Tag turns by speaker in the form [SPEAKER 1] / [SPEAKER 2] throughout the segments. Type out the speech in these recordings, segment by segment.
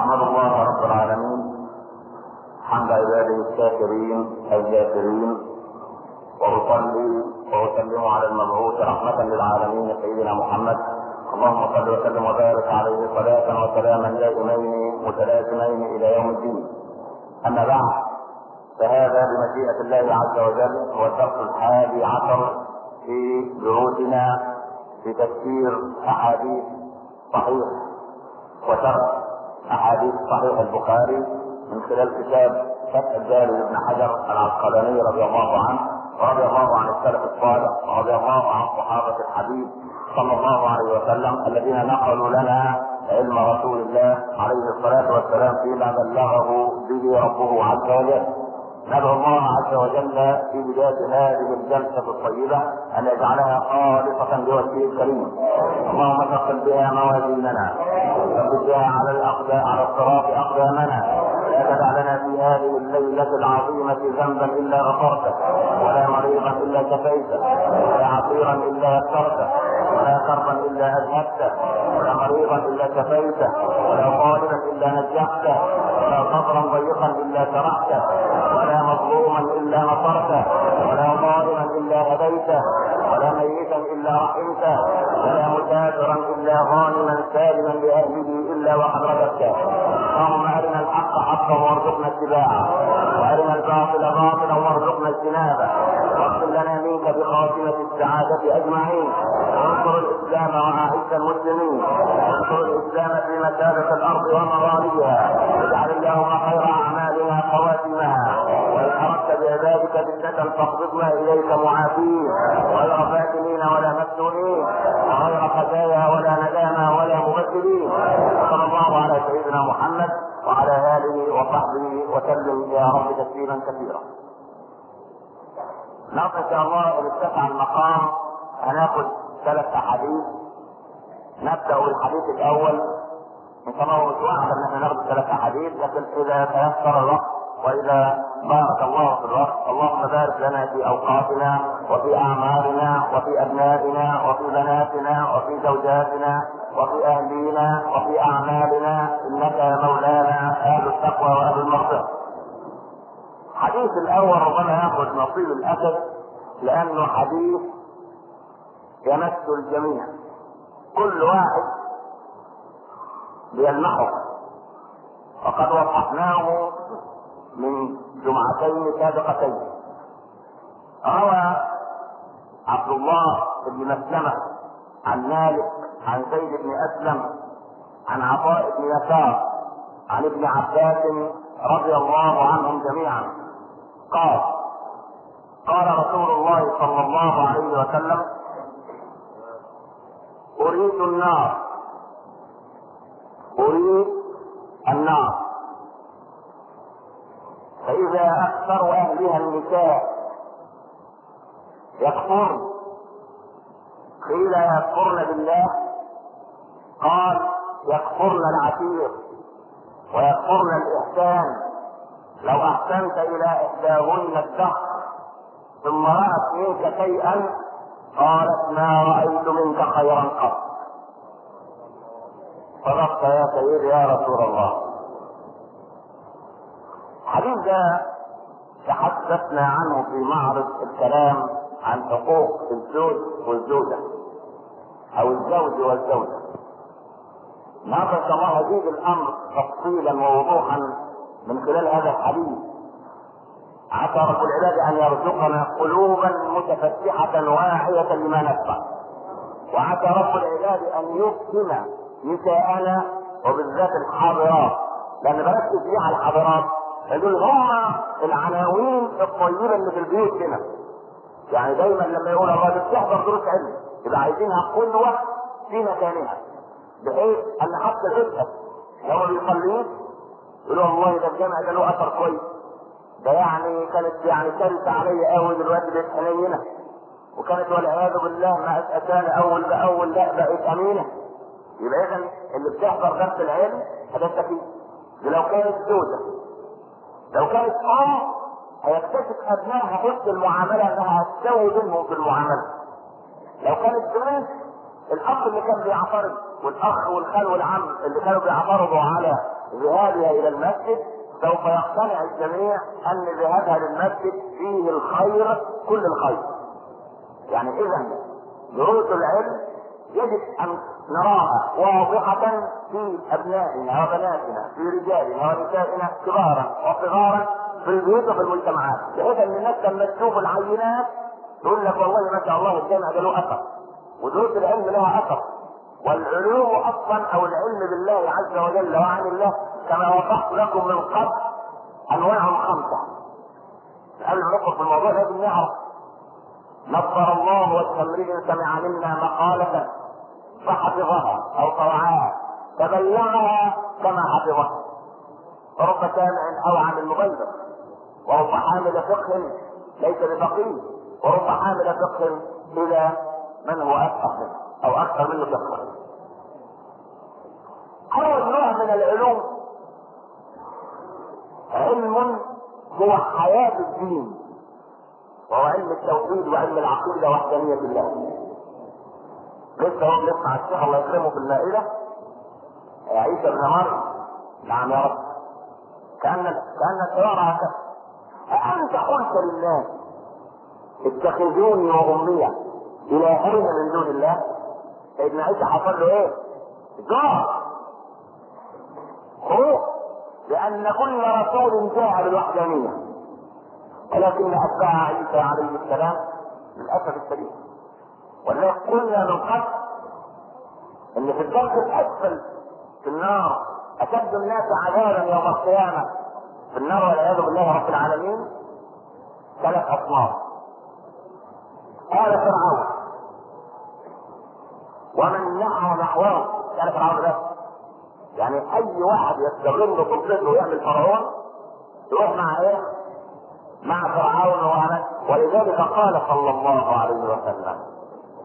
[SPEAKER 1] احمد الله رب العالمين حمد عباده الشاكرين الذاكرين، واصلي واسلم على المبعوث رحمة للعالمين سيدنا محمد. اللهم صل وسلم وبارك عليه صلاة وسلاما دائمين متلازمين الى يوم الدين. اما بعد، فهذا بمشيئة الله عز وجل هو الدرس 11 في دروسنا في تفسير احاديث صحيح وشرح احاديث صحيح البخاري من خلال كتاب فتح الباري لابن حجر العسقلاني رضي الله عنه ورضي الله عن السلف الصالح ورضي الله عن صحابة الحبيب صلى الله عليه وسلم الذين نقلوا لنا علم رسول الله عليه الصلاة والسلام فيما بلغه به ربه عز وجل. ندعو الله عز وجل في بداية هذه الجلسة الطيبة أن يجعلها خالصة لوجهه الكريم. اللهم ثقل بها موازيننا، ثبت بها على الصراط أقدامنا، لا تدع لنا في هذه الليلة العظيمة ذنبا إلا غفرته، ولا مريضا إلا شفيته، ولا عصيرا إلا يسرته، ولا كربا إلا أذهبته، ولا مريضا إلا شفيته، ولا طالبا إلا نجحته، ولا صبرا ضيقا إلا شرحته، ولا مظلوما إلا نصرته، ولا ظالما إلا هديته، ولا ميتا إلا رحمته، ولا مسافرا إلا غانما سالما لأهله إلا وقد رددته. اللهم أرنا الحق حقا وارزقنا اتباعه، وأرنا الباطل باطلا وارزقنا اجتنابه، واغفر لنا منك بخاتمة السعادة أجمعين، وانصر الإسلام وأعز المسلمين، وانصر الإسلام في مسالك الأرض ومغاربها، واجعل اللهم خير أعمالنا خواتمها، وإن أردت بعبادك فتنة فاقبضنا إليك معافين، غير فاتنين ولا مفتونين، وغير خزايا ولا ندامى ولا مبدلين. صلى الله على سيدنا محمد وعلى آله وصحبه وسلم يا رب تسليما كثيرا. نقل إن شاء الله إن اتسع المقام هناخد 3 أحاديث. نبدأ بالحديث الأول إن شاء الله مش واحد إن احنا ناخد 3 أحاديث، لكن إذا تيسر الوقت وإذا بارك الله في الوقت اللهم بارك لنا في أوقاتنا وفي أعمارنا وفي أبنائنا وفي بناتنا وفي زوجاتنا وفي أهلينا وفي أعمالنا، إنك يا مولانا أهل التقوى وأهل المغفرة. الحديث الأول ربما يأخذ نصيب الأسد لأنه حديث يمس الجميع، كل واحد بيلمحه، وقد وضحناه من جمعتين سابقتين. روى عبد الله بن مسلمة عن مالك عن زيد بن أسلم عن عطاء بن يسار عن ابن عباس رضي الله عنهم جميعا قال: قال رسول الله صلى الله عليه وسلم: أريد النار، أريد النار، فإذا أكثر أهلها النساء يكفرن، قيل يكفرن بالله؟ قال: يكفرن العشير ويكفرن الإحسان. لو أحسنت إلى إحداهن الدهر ثم رأت منك شيئا قالت: ما رأيت منك خيرا قط. صدقت يا سيدي يا رسول الله. الحديث ده تحدثنا عنه في معرض الكلام عن حقوق الزوج والزوجة او الزوج والزوجة. النهارده ان شاء الله هزيد الامر تفصيلا ووضوحا من خلال هذا الحديث. عسى رب العباد ان يرزقنا قلوبا متفتحة واعية لما نسمع، وعسى رب العباد ان يفهم نساءنا وبالذات الحاضرات، لان بركز فيه على الحاضرات دول هم العناوين الطيبة اللي في البيوت هنا. يعني دايما لما يقول الراجل تحضر دروس علم يبقى عايزينها قدوة في مكانها، بحيث ان حتى الاسد لو ما بيصليش يقولوا والله ده الجامع ده له اثر كويس، ده يعني كانت كارثة عليا قوي دلوقتي بقت حنينة، وكانت والعياذ بالله ما اتاني اول باول لا بقت امينة. يبقى اذا اللي بتحضر درس العلم هذا تكليف. لو كانت زوجة، لو كانت هيكتشف ابنائها حسن المعامله انها هتساوي بينهم في المعامله. لو كانت بنت، الاب اللي كان بيعترض والاخ والخال والعم اللي كانوا بيعترضوا على ذهابها الى المسجد سوف يقتنع الجميع ان ذهابها للمسجد فيه الخير كل الخير. يعني اذا دروس العلم يجب ان نراها واضحة في ابنائنا وبناتنا، في رجالنا ونسائنا، كبارا وصغارا، في البيوت وفي المجتمعات، بحيث ان الناس لما تشوف العينات تقول لك والله ما شاء الله الجامع ده له اثر، ودروس العلم لها اثر. والعلوم اصلا او العلم بالله عز وجل وعن الله كما وضحت لكم من قبل انواع 5. قبل ما ندخل في الموضوع لازم نعرف. نصر الله وجه امرئ سمع منا مقالة فحفظها او طوعها فبلغها كما حفظها. ورب سامع اوعى من مبلغ، ورب حامل فقه ليس بفقيه، ورب حامل فقه الى من هو افقه منه او اكثر منه فقها. اول نوع من العلوم علم هو حياة الدين، وهو علم التوحيد وعلم العقيدة وحدانية الله. لسه هو بنسمع الشيخ الله يكرمه في المائدة عيسى ابن مريم، نعم يا رب، كأن الحوار هكذا. أأنت قلت للناس اتخذوني وأمي إلهين من دون الله؟ سيدنا عيسى حصل له ايه؟ جار خوف، لأن كل رسول جاء بالوحدانية، ولكن أتباع عيسى عليه السلام للأسف الشديد. ولذلك قلنا من قبل ان في الدرك الاسفل في النار اشد الناس عذابا يوم القيامه في النار والعياذ بالله رب العالمين 3 اصناف. آل فرعون ومن نحى نحوه. آل فرعون ده يعني اي واحد يستغل سلطته ويعمل فرعون يروح مع ايه؟ مع فرعون وعمل. ولذلك قال صلى الله عليه وسلم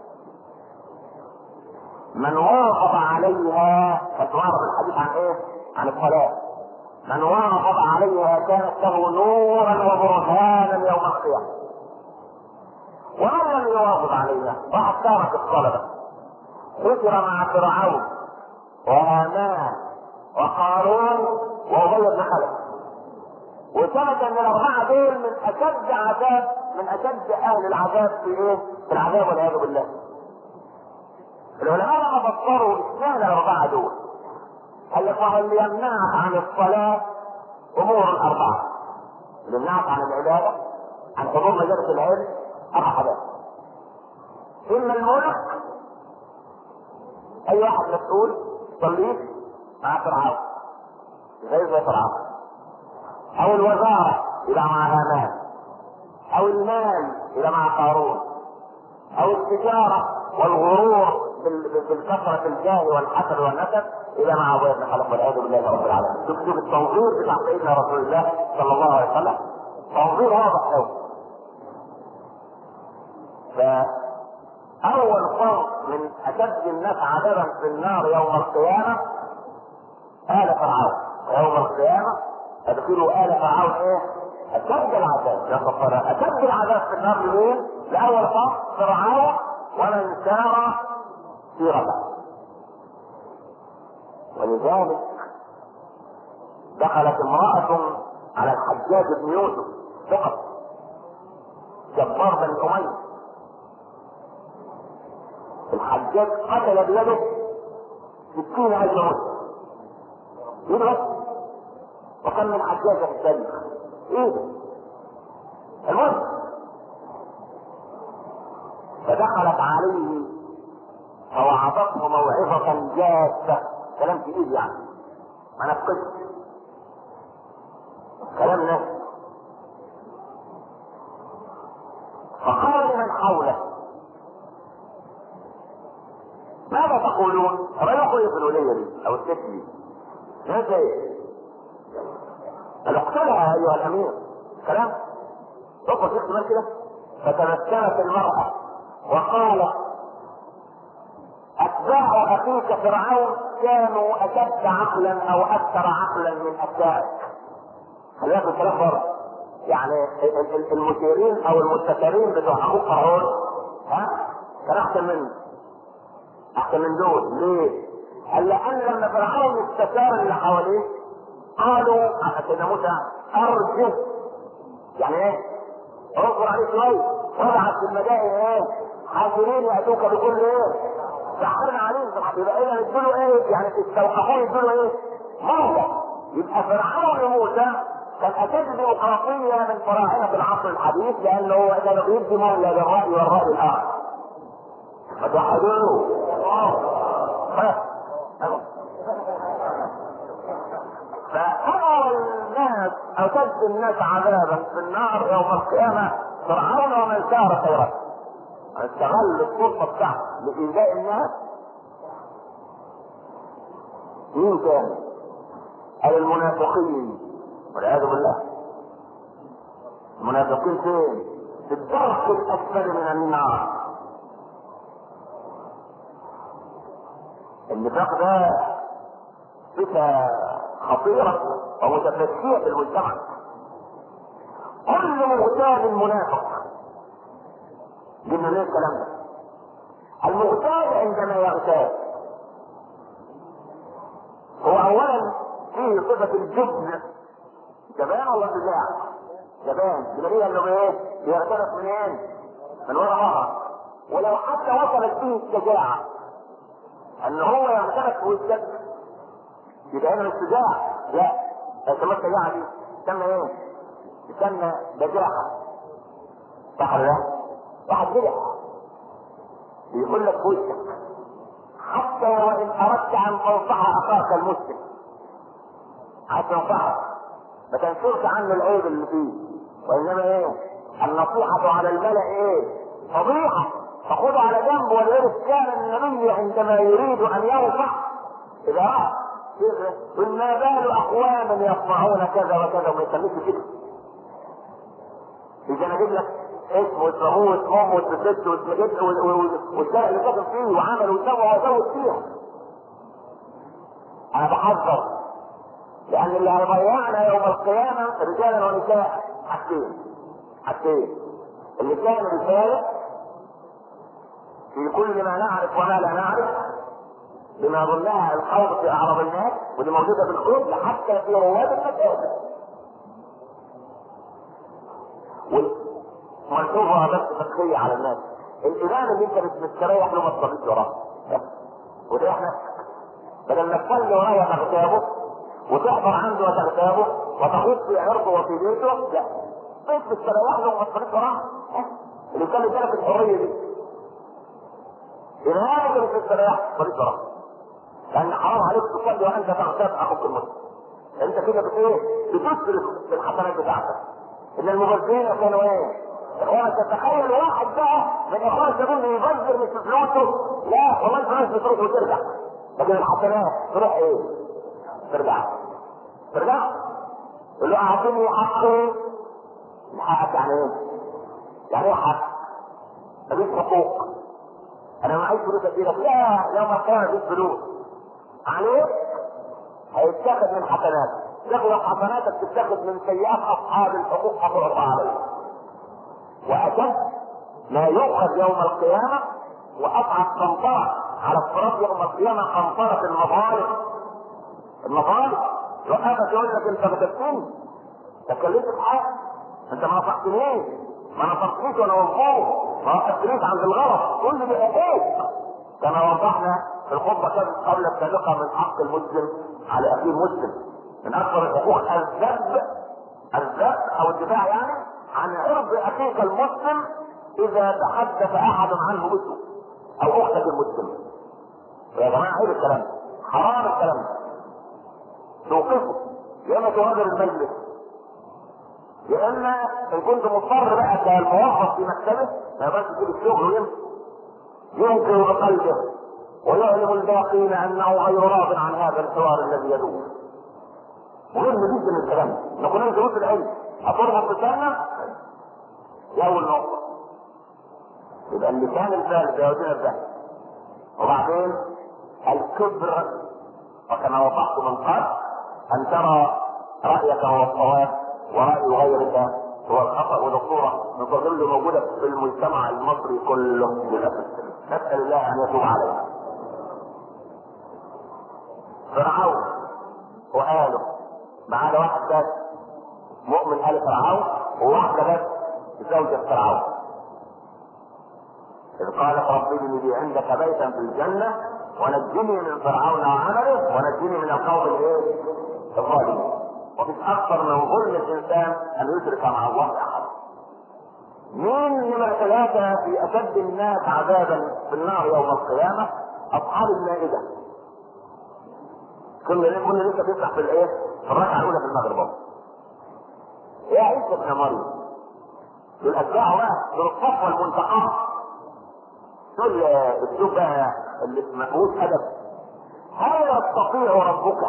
[SPEAKER 1] من واظب عليها، فتعرف الحديث عن ايه؟ عن الصلاة. من واظب عليها كانت له نورا وبرهانا يوم القيامة. ومن لم يواظب عليها راح تارك الصلاة، حشر مع فرعون وهامان وقارون وأبي بن خلف. وثبت ان ال4 دول من اشد عذاب، من اشد اهل العذاب في ايه؟ في العذاب والعياذ بالله. العلماء لما فسروا اشمعنى ال4 دول قال لك وهو اللي يمنعك عن الصلاة امور 4، اللي يمنعك عن العبادة، عن حضور مجالس العلم 4 حاجات. اما الملك، اي واحد مسؤول صليت مع فرعون زي فرعون، او الوزارة يبقى مع هامان، او المال يبقى مع قارون، او التجارة والغرور بالكثرة الجاه والحسد والنسب الى مع ابي بن خلف والعياذ بالله رب العالمين. شوف التنظير بتاع سيدنا رسول الله صلى الله عليه وسلم، تنظير واضح قوي. فاول فرق من اشد الناس عذابا في النار يوم القيامة آل فرعون. ويوم القيامة ادخلوا آل فرعون ايه؟ اشد العذاب. يا كفار اشد العذاب في النار لمين؟ لاول فرق فرعون ومن سار سيرته. ولذلك دخلت امرأة على الحجاج بن يوسف فقط جبار بن أمية. الحجاج قتل بيده 60,000 مسلم يدرس، وكم من حجاج في التاريخ ايه المهم. فدخلت عليه فوعظته موعظة جادة، كلام تقيل يعني ما نفقدش كلام ناس. فقال لمن حوله ماذا تقولون؟ رأيكم ايه في الولية دي او الست دي؟ ماذا ايه؟ قال اقتلها ايها الامير. كلام تقول في احتمال كده. فتبسمت المرأة وقالت اتباع اخيك فرعون كانوا اشد عقلا او اكثر عقلا من اتباعك. خلينا في الكلام بره، يعني المثيرين او المستثارين بتوع حقوق فرعون كان احسن منه، احسن من دول. ليه؟ قال لان لما فرعون استثار اللي حواليه قالوا سيدنا موسى ارجه، يعني ايه؟ اصبر عليه شويه، وابعث في المدائن ايه؟ حاضرين ياتوك بكل ايه؟ سحرنا عليهم. يبقى اذا ادوا ايه؟ يعني استوقفوه يدوا ايه؟ موسى. يبقى فرعون موسى كان اشد ديمقراطيه من فراعنه العصر الحديث، لانه هو كان بيدي مولى للراي والراي الاخر. ما توحدوه. فأول الناس أشد الناس عذابا في النار يوم القيامة فرعون ومن سار خيرا. استغل السلطة بتاعته لإيذاء الناس. مين كان؟ قال المنافقين والعياذ بالله. المنافقين فين؟ في الدرك الأسفل من النار. النفاق ده صفة خطيرة ومتفشية في المجتمع. كل مغتاب منافق. قلنا ليه الكلام ده؟ المغتاب عندما يغتاب هو اولا فيه صفة الجبن. جبان ولا شجاع؟ جبان. بدليل انه ايه؟ بيغترف منين؟ من ورا ظهره. ولو حتى وصلت فيه الشجاعة ان هو يغترف في وسط، يبقى هنا مش شجاع. لا، يسمى الشجاعة دي تسمى ايه؟ تسمى بجاحة. صح ولا لا؟ واحد جدع يقول لك في وشك حتى وان اردت ان تنصح اخاك المسلم، عايز تنصحه ما تنشرش عنه العيب اللي فيه، وانما ايه؟ النصيحة على الملأ ايه؟ فضيحة. فخذ على جنب. ولذلك كان النبي عندما يريد ان ينصح اذا رأى قل ما بال اقوام يصنعون كذا وكذا، وما يسميش كده. اذا انا اجيب لك اسمه واسمه واسمه واسمه والشارع اللي ساكن فيه وعمل وسوى وزود فيها. انا بحذر، لان اللي هيضيعنا يوم القيامه رجالا ونساء حاجتين. اللي كان رساله في كل ما نعرف وما لا نعرف، بما ظنها الخوض في اعراض الناس، ودي موجوده في الكتب حتى في رواد المساجد. ملحوظة بس فقهية على الناس. الإمام اللي انت مش مستريح له ما تصليش وراه. وتريح نفسك. بدل ما تصلي وراه وتغتابه وتحضر عنده وتغتابه وتخوض في عرضه وفي بيته، لا. مش مستريح له وما تصليش وراه. اللي كان يديلك الحرية دي. الإمام اللي مش مستريح ما تصليش وراه. لأن حرام عليك تصلي وأنت تغتاب أخوك المسلم. أنت كده بتسرف في الحسنات بتاعتك. إن المبذرين كانوا إيه؟ اخوانا تتخيل واحد بقى من اخوان الزبون يبذر مش فلوسه، لا والله الفلوس بتروح وترجع، لكن الحسنات تروح ايه؟ ترجع. يقول له اعطيني حقي. حقك يعني ايه؟ يعني ايه حق؟ مفيش حقوق. انا معيش فلوس اديلك، لا يوم القيامه مفيش فلوس عليك، هيتاخد من حسناتك. تاخد حسناتك تتاخد من سيئات اصحاب الحقوق هتعطى عليك. وأشد ما يؤخذ يوم القيامة وأصعب قنطرة على الصراط يوم القيامة قنطرة المظالم. وقفت يقول لك انت بتبتني، تكلمت في حاجة، انت ما نصحتنيش، ما نصحتنيش وانا مظلوم، ما وقفتنيش عند الغلط، كل دي حقوق. كما وضحنا في الخطبة قبل السابقة من حق المسلم على اخيه المسلم. من اكبر الحقوق الذب او الدفاع يعني عن عرض اخيك المسلم اذا تحدث احد عنه باسمه او اختك المسلمه. يا جماعه عيب الكلام ده، حرام الكلام ده. توقفه يا اما تغادر المجلس، يا اما ان كنت مضطر بقى كالموظف في مكتبه ما يقدرش يسيب الشغل ويمشي، ينكر بقلبه ويعلم الباقين انه غير راض عن هذا الحوار الذي يدور. مهم جدا الكلام ده، نكون دروس العلم هتربط لسانك دي اول نقطة. يبقى اللسان الثالث يودينا الذهب. وبعدين الكبر، وكما وضحت من قبل ان ترى رايك هو الصواب وراي غيرك هو الخطا، وده صوره نظل موجوده في المجتمع المصري كله للاسف. نسال الله ان يتوب علينا. فرعون وآله ما عدا واحد بس مؤمن آل فرعون، وواحدة بس زوجة فرعون. إذ قالت رب ابن لي عندك بيتا في الجنة ونجني من فرعون وعمله ونجني من القوم الظالمين. ومش أكثر من ظلم الإنسان أن يشرك مع الله أحد. مين نمرة 3 في أشد الناس عذابا في النار يوم القيامة؟ أصحاب المائدة. كنا لسه بيفتح في الإيه؟ في الركعة الأولى في المغرب. يا عيسى ابن مريم دول أتباع واحد، دول الصفوة المنتقمة، دول السوق اللي ما فيهوش أدب. هل يستطيع ربك؟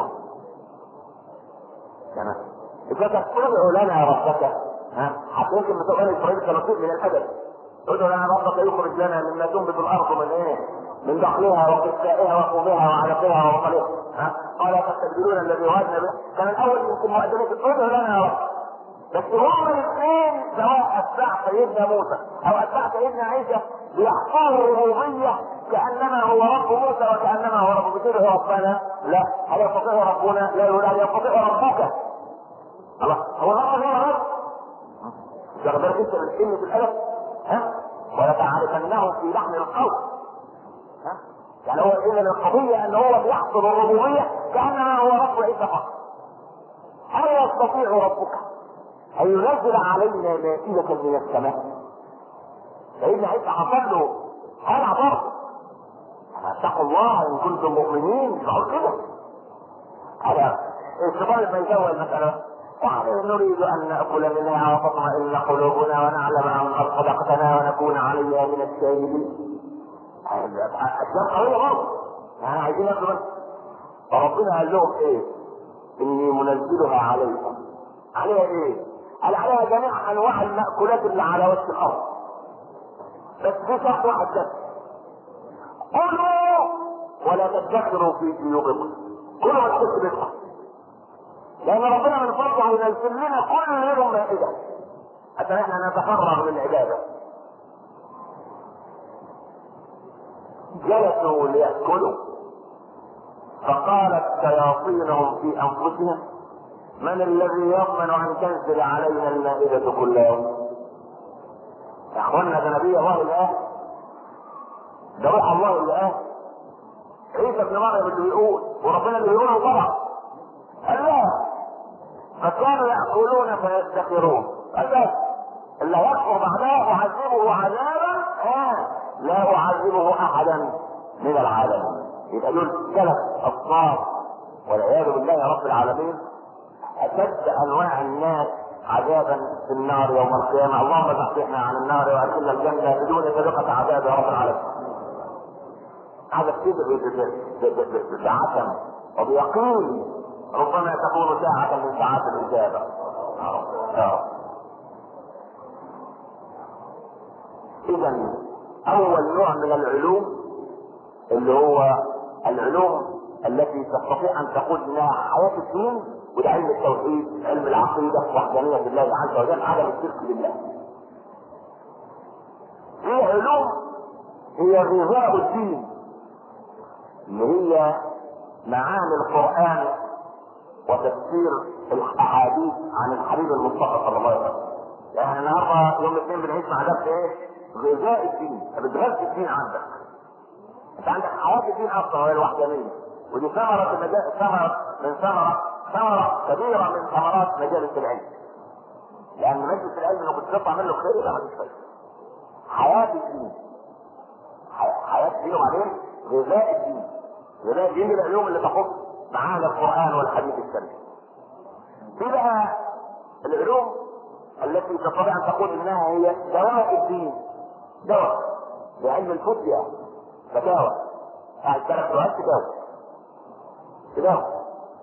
[SPEAKER 1] تمام. إذا تستطيع لنا يا ربك، حتى يمكن بتقول إسرائيل كنصيب من الأدب. ادعو لنا ربك يخرج لنا مما تنبت الأرض من إيه؟ من دخلها وقثائها وقومها وعلقها وبصلها. قال تستبدلون الذي وعدنا به. كان الأول يمكن مؤذنين ادعو لنا يا رب. بس هم الاثنين سواء اتباع سيدنا موسى او اتباع سيدنا عيسى بيحفظوا الربوبيه كانما هو رب موسى وكانما هو رب بكده ربنا. لا، هل يستطيع ربنا؟ لا، يقول هل يستطيع ربك؟ الله، هو رب هو رب. مش واخد بالك انت من كلمه الالف؟ ولتعرفنه في لحن القول. يعني هو اذا القضيه ان هو بيحفظ الربوبيه كانما هو رب عيسى فقط. هل يستطيع ربك أن ينزل علينا مائدة من السماء؟ سيدنا عيسى حصل له هلع برضه. اتقوا الله إن كنتم مؤمنين. يقول كده. هذا الشيطان لما يسوي المسألة قال نريد أن نأكل منها وتطمئن قلوبنا ونعلم أن قد صدقتنا ونكون عليها من الشاهدين. أشياء قوية برضه. يعني عايزين ياكلوا. فربنا قال لهم إيه؟ إني منزلها عليكم. عليها إيه؟ قال عليها جميع انواع المأكولات اللي على وجه الارض، بس في شرط واحد بس: كلوا ولا تدخروا في جيوبكم. كلوا ما تدخروا، لان ربنا من فضله ينزل لنا كل يوم مائدة حتى احنا نتفرغ للعبادة. جلسوا ليأكلوا فقالت شياطينهم في انفسهم من الذي يضمن ان تنزل علينا المائدة كل يوم؟ يا اخوانا ده نبي الله الان، ده روح الله الان، عيسى ابن مريم اللي بيقول وربنا اللي بيقوله طبعا. قال لا، فكانوا يأكلون فيستخرون. قال لا، اللي يكفر بعدها اعذبه عذابا لا اعذبه احدا من العالمين. يبقى دول 3 اصناف والعياذ بالله يا رب العالمين أشد أنواع الناس عذابا في النار يوم القيامة. اللهم زحزحنا عن النار وأدخلنا الجنة بدون سابقة عذاب يا رب العالمين. هذا الكذب بعتم وبيقين ربما تكون ساعة من ساعات الإجابة. إذا أول نوع من العلوم اللي هو العلوم التي تستطيع أن تقول إنها حياة الدين، وده علم التوحيد، علم العقيدة، وحدانية الله عز وجل، عدم الشرك بالله. في علوم هي غذاء الدين اللي هي معاني القرآن وتفسير الاحاديث عن الحبيب المصطفى صلى الله عليه وسلم. يعني النهارده يوم الاثنين بنعيش مع درس ايه؟ غذاء الدين. بتغذي الدين عندك. انت عندك حياة الدين اصلا وهي الوحدانية، ودي ثمرة كبيرة من ثمرات مجالس العلم. لأن مجلس العلم لو كنت تطلع منه خير يبقى ما فيش فايدة. حياة الدين، حياة الدين، وبعدين غذاء الدين. غذاء الدين دي العلوم اللي تخص معاني القرآن والحديث الشريف. في بقى العلوم التي تستطيع أن تقول إنها هي دواء الدين. دواء بعلم الفتية، فتاوى. قاعد 3 سؤال تداوى.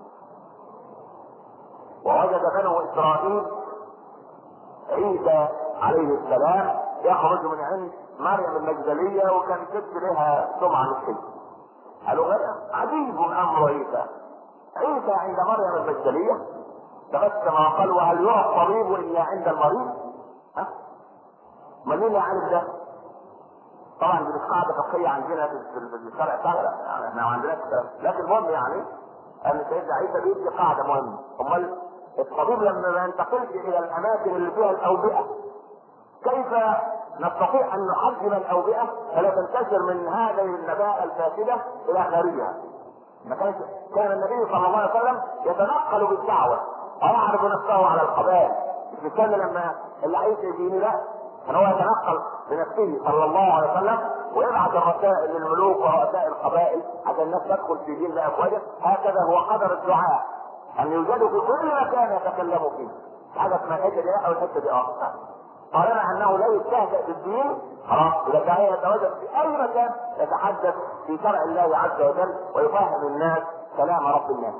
[SPEAKER 1] ووجد بنو إسرائيل عيسى عليه السلام يخرج من عند مريم المجدلية، وكان ست لها سمعة مش قالوا عجيب امر عيسى. عيسى عند مريم المجدلية تبسم وقال وهل يرى الطبيب الا عند المريض؟ من اللي عارف ده؟ طبعا دي مش قاعدة فقهية عندنا في الشرع بتاعنا، يعني احنا ما عندناش، لكن المهم يعني ان سيدنا عيسى بيدي قاعده مهمه. امال الطبيب لما ما ينتقلش الى الاماكن اللي فيها الاوبئه كيف نستطيع ان نحجم الاوبئه فلا تنتشر من هذه النباء الفاسده الى خارجها؟ كان النبي صلى الله عليه وسلم يتنقل بالدعوه ويعرض نفسه على القبائل. مش كان لما اللي عايز يجيني لا، كان هو يتنقل بنفسه صلى الله عليه وسلم ويبعث الرسائل للملوك ورؤساء القبائل عشان الناس تدخل في دين بافواجه. هكذا هو قدر الدعاء ان يوجدوا في كل مكان يتكلموا فيه. حاجه اسمها الحته دي او الحته دي طالما انه لا يستهزأ بالدين خلاص اذا كان يتواجد في اي مكان يتحدث في شرع الله عز وجل ويفهم الناس كلام رب الناس.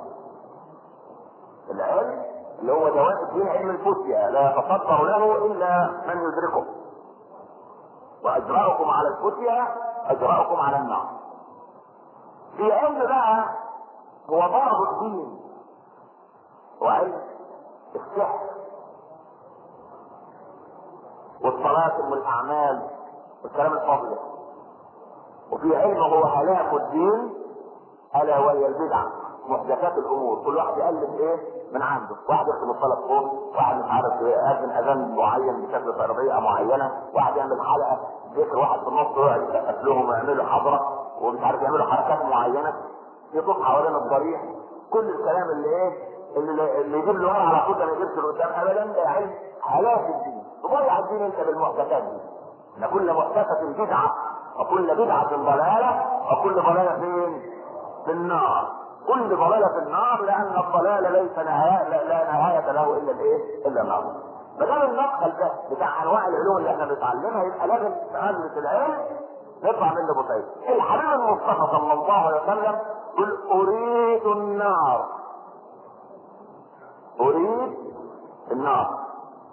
[SPEAKER 1] العلم اللي هو دواء الدين علم الفتيا لا يتصدر له الا من يدركه. واجرأكم على الفتيا اجرأكم على النار. في علم بقى هو ضرب الدين وعلم السحر والطلاسم والاعمال والكلام الفاضل. وفي علم هو هلاك الدين الا وهي البدع محدثات الامور. كل واحد يقلد ايه من عنده، واحد يكتب الصلاه فوق، واحد مش عارف يأذن اذان معين بشكل طريقه معينه، واحد يعمل حلقه ذكر، واحد في النص يقعد يسقف لهم ويعملوا حضره ومش عارف يعملوا حركات معينه يطوف حوالين الضريح. كل الكلام اللي ايه اللي يجيب له على طول ما يجيبش لقدام ابدا. ده علم هلاك الدين. تضيع الدين انت بالمحدثات دي. ان كل محدثه بدعه وكل بدعه ضلاله وكل ضلاله فين؟ في النار. كل ضلاله في النار لان الضلال ليس نهايه لا نهايه له الا الايه؟ الا النار. ما دام المدخل ده بتاع انواع العلوم اللي احنا بنتعلمها يبقى لازم نقلل العلم نطلع منه بطيء. الحبيب المصطفى صلى الله عليه وسلم يقول اريد النار. اريد النار.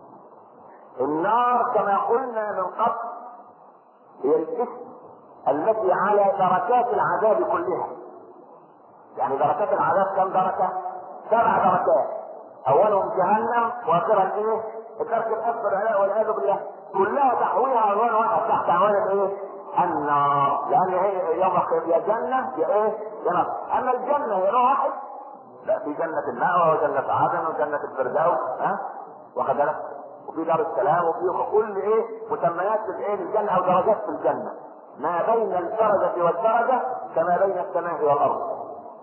[SPEAKER 1] النار كما قلنا من قبل هي الاسم التي على دركات العذاب كلها. يعني دركات العذاب كم دركة؟ 7 دركات. اولهم جهنم واخرها ايه؟ الدرك الاكبر والعياذ بالله. كلها تحويها عنوان واحد تحت عنوان الايه؟ النار. لان هي يوم القيامه يا جنه يا ايه؟ يا نار. اما الجنه هي نوع واحد؟ لا، في جنه المأوى وجنه عدن وجنه الفردوس واخد بالك؟ وفي دار السلام وفي كل ايه مسميات الايه للجنه او درجات في الجنه. ما بين الدرجه والدرجه كما بين السماء والارض.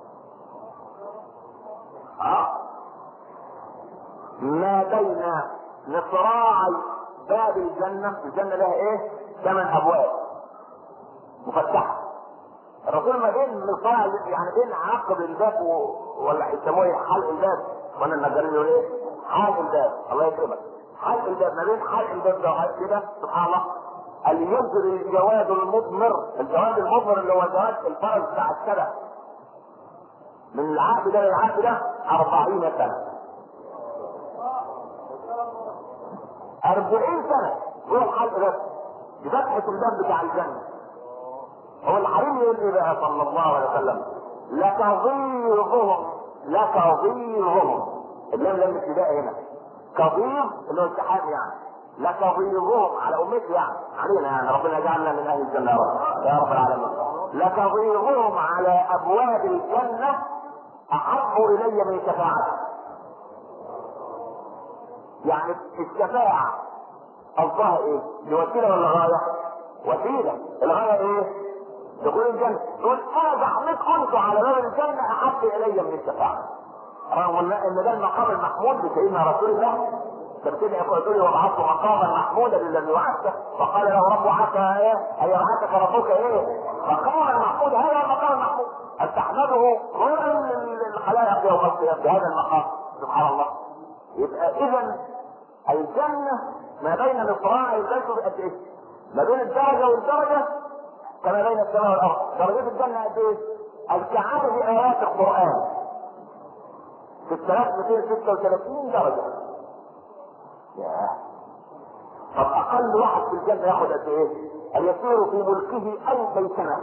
[SPEAKER 1] ما بين مصراعي باب الجنه لها ايه؟ 8 ابواب مفتحه. الرسول ما بين مصراعي يعني بين عقب الباب ولا يسموه حلق الباب، وانا النجارين يقول ايه؟ حلق الباب. الله يكرمك. حلق الباب ما بين حلق الباب ده وحلق كده سبحان الله. يجري الجواد المضمر. الجواد المضمر اللي هو جواد الفرس بتاع السبع من العقد ده للعقد ده 40 سنه. 40 سنه هو الحلق ده بفتحة الباب بتاع الجنه. هو الحريم يقول ايه بقى صلى الله عليه وسلم؟ لكظيظهم اللام لام ابتداء هنا. كظيظ اللي هو التحام يعني. لكظيظهم على امتي يعني علينا يعني ربنا يجعلنا من اهل الجنه يا رب العالمين. لكظيظهم على ابواب الجنه احب الي من شفاعتي. يعني الشفاعه قصدها ايه؟ دي وسيله ولا غايه؟ وسيله. الغايه ايه؟ دخول الجنه. يقول انا زحمت كنت على باب الجنه احب الي من الشفاعه. رغم ان ده المقام المحمود لسيدنا رسول الله. فبتدعي قلت وابعثه مقاما محمودا للذي وعدته وقال له رب عسى ايه؟ ان يبعثك ربك ايه؟ مقاما محمودا. هذا المقام المحمود ان تحمده كل الخلائق يوم القيامه بهذا المقام. سبحان الله. يبقى اذا الجنه ما بين مصراعي البيت قد ايه؟ ما بين الدرجه والدرجه كما بين السماء والارض. درجات الجنه قد ايه؟ الكعدد ايات القران 6236 درجه. ياه. طب اقل واحد في الجنه ياخد قد ايه؟ ان يسير في ملكه 2000 سنه.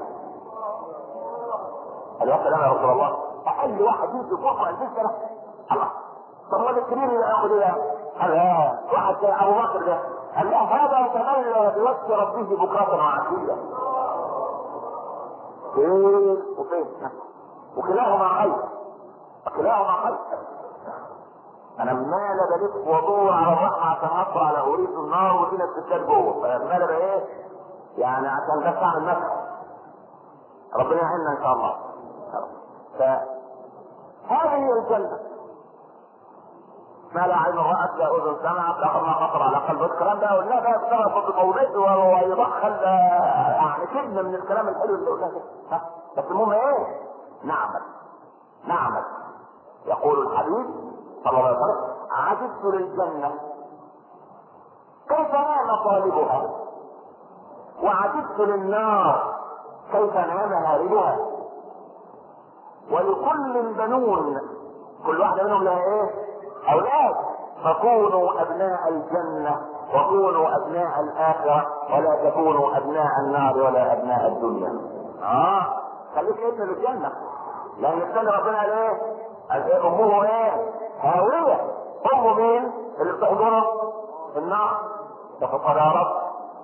[SPEAKER 1] الوقت ده يا رسول الله اقل واحد يمشي فوق 2000 سنه. الله. طب ما الكبير ياخد ايه؟ قال واحد زي ابو بكر ده قال له هذا يتمنى بوجه ربه بكره وعشيه. فين وفين؟ وكلاهما خير. كلاهما خير. انا مال بلف وادور على الرحمه عشان اطلع على اريد النار وفينا الستات جوه، فمال ايه يعني عشان بس اعمل نفسي. ربنا يعيننا ان شاء الله. فهذه هي الجنه. ما لا عين رأت لا اذن سمعت لا ما خطر على قلب. الكلام ده قلنا ده بسبب بموضوعه ويدخل يعني كلمه من الكلام الحلو اللي قلناه ده. بس المهم ايه؟ نعمل. يقول الحبيب صلى الله عليه وسلم: عجبت للجنه كيف نام طالبها، وعجبت للنار كيف نام هاربها. ولكل بنون، كل واحده منهم لها ايه؟ اولاد. فكونوا ابناء الجنه وكونوا ابناء الاخره، ولا تكونوا ابناء النار ولا ابناء الدنيا. خليك ابن للجنه، لان الجنه ربنا قال ايه؟ امه ايه؟ هاويه. امه مين اللي بتحضره؟ النار. فقد يا رب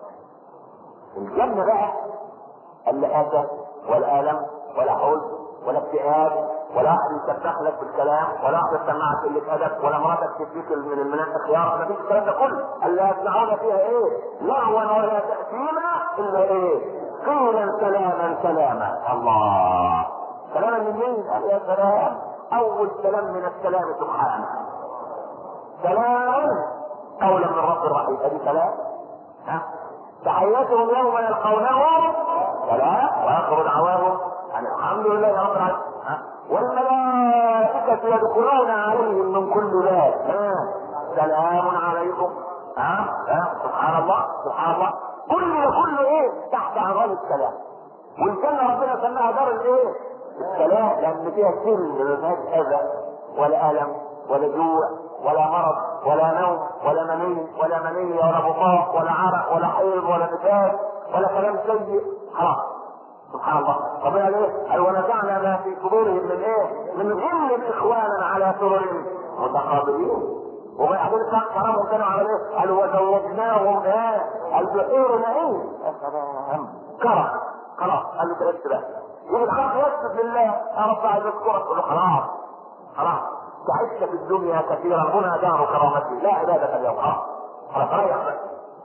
[SPEAKER 1] الجنه بقى اللي اتى ولا الم ولا حزن ولا اكتئاب ولا واحد يسبح لك بالكلام ولا واحد يسمعك قله ادب ولا مراتك تديك من المنافق خيار. مفيش الكلام ده كله. اللي يسمعون فيها ايه؟ لغوا ولا تاثيما الا ايه؟ قيلا سلاما سلاما. الله. سلاما من مين؟ يا سلام. اول سلام من السلام سبحانه. سلام قولا من رب الرحيم. ادي سلام. تحياتهم يوم يلقونه سلام واخر دعواهم ان الحمد لله رب العالمين. والملائكة يدخلون عليهم من كل باب سلام عليكم. سبحان الله. كل ايه تحت عنوان السلام. والجنة ربنا سماها دار الايه؟ السلام، لان فيها سر ما فيهاش اذى ولا الم ولا جوع ولا مرض ولا نوم ولا مني ولا بطاق ولا عرق ولا حيض ولا نفاس ولا كلام سيء. خلاص. سبحان الله. ربنا ليه؟ قال: ونزعنا ما في صدورهم من ايه؟ من غل اخوانا على سرر متقابلين. وبعدين كرمهم كانوا على ايه؟ قال: وزوجناهم ايه؟ البحور نعيم. يا سلام. كرم. خلاص. قال له تعبت بقى. يجي الخلق يسجد لله: يا رب عايز اذكرك. يقول له: خلاص تعبت في الدنيا كثيرا، هنا دار كرامتي لا عبادة اليوم. خلاص ريح بقى.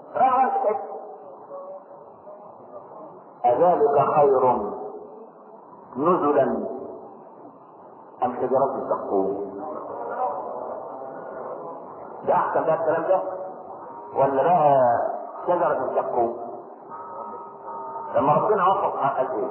[SPEAKER 1] أذلك خير نزلا أم شجرة الزقوم؟ ده أحسن بقى الكلام ده ولا بقى شجرة الزقوم؟ لما ربنا وصف قال ايه؟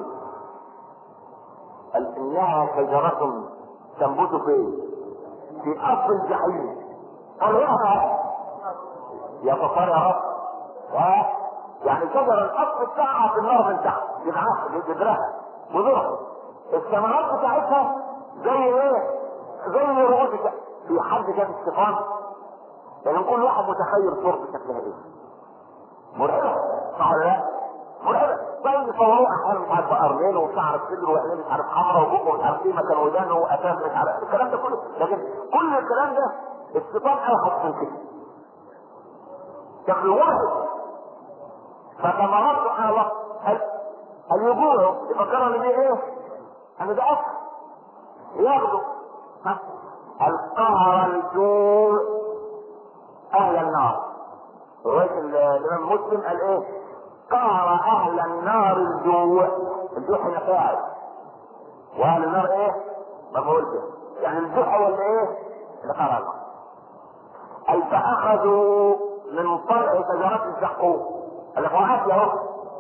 [SPEAKER 1] قال: إنها شجرة تنبت في أصل الجحيم. طلعها يا فقار يا رب. يعني شجر الاصل بتاعها في النار من تحت، جذرها وذرها. الثمرات بتاعتها زي ايه؟ زي رؤوس. في حد كان الشيطان لان كل واحد متخيل صورته شكلها ايه؟ مرعبه صح ولا لا؟ مرعبه. طيب يصوروه احيانا مش عارف قرنين وشعر الصدر وعينين مش عارف حمراء وبقه مش عارف ايه مكان ودانه واساس مش عارف الكلام ده كله. لكن كل الكلام ده الشيطان اوحش من كده. شكل واحد. فثمرات سبحان الله اليجوع يفكروا ان دي ايه؟ ان ده اكل ياخدوا. القهر الجوع اهل النار. رواية الامام مسلم قال ايه؟ قهر اهل النار الجوع. الجوع هنا فاعل واهل النار ايه؟ مفعول به. يعني الجوع هو اللي ايه؟ اللي قهر الله. اي فاخذوا من طلع شجرات الزقوم. قال لك وقعت اهو.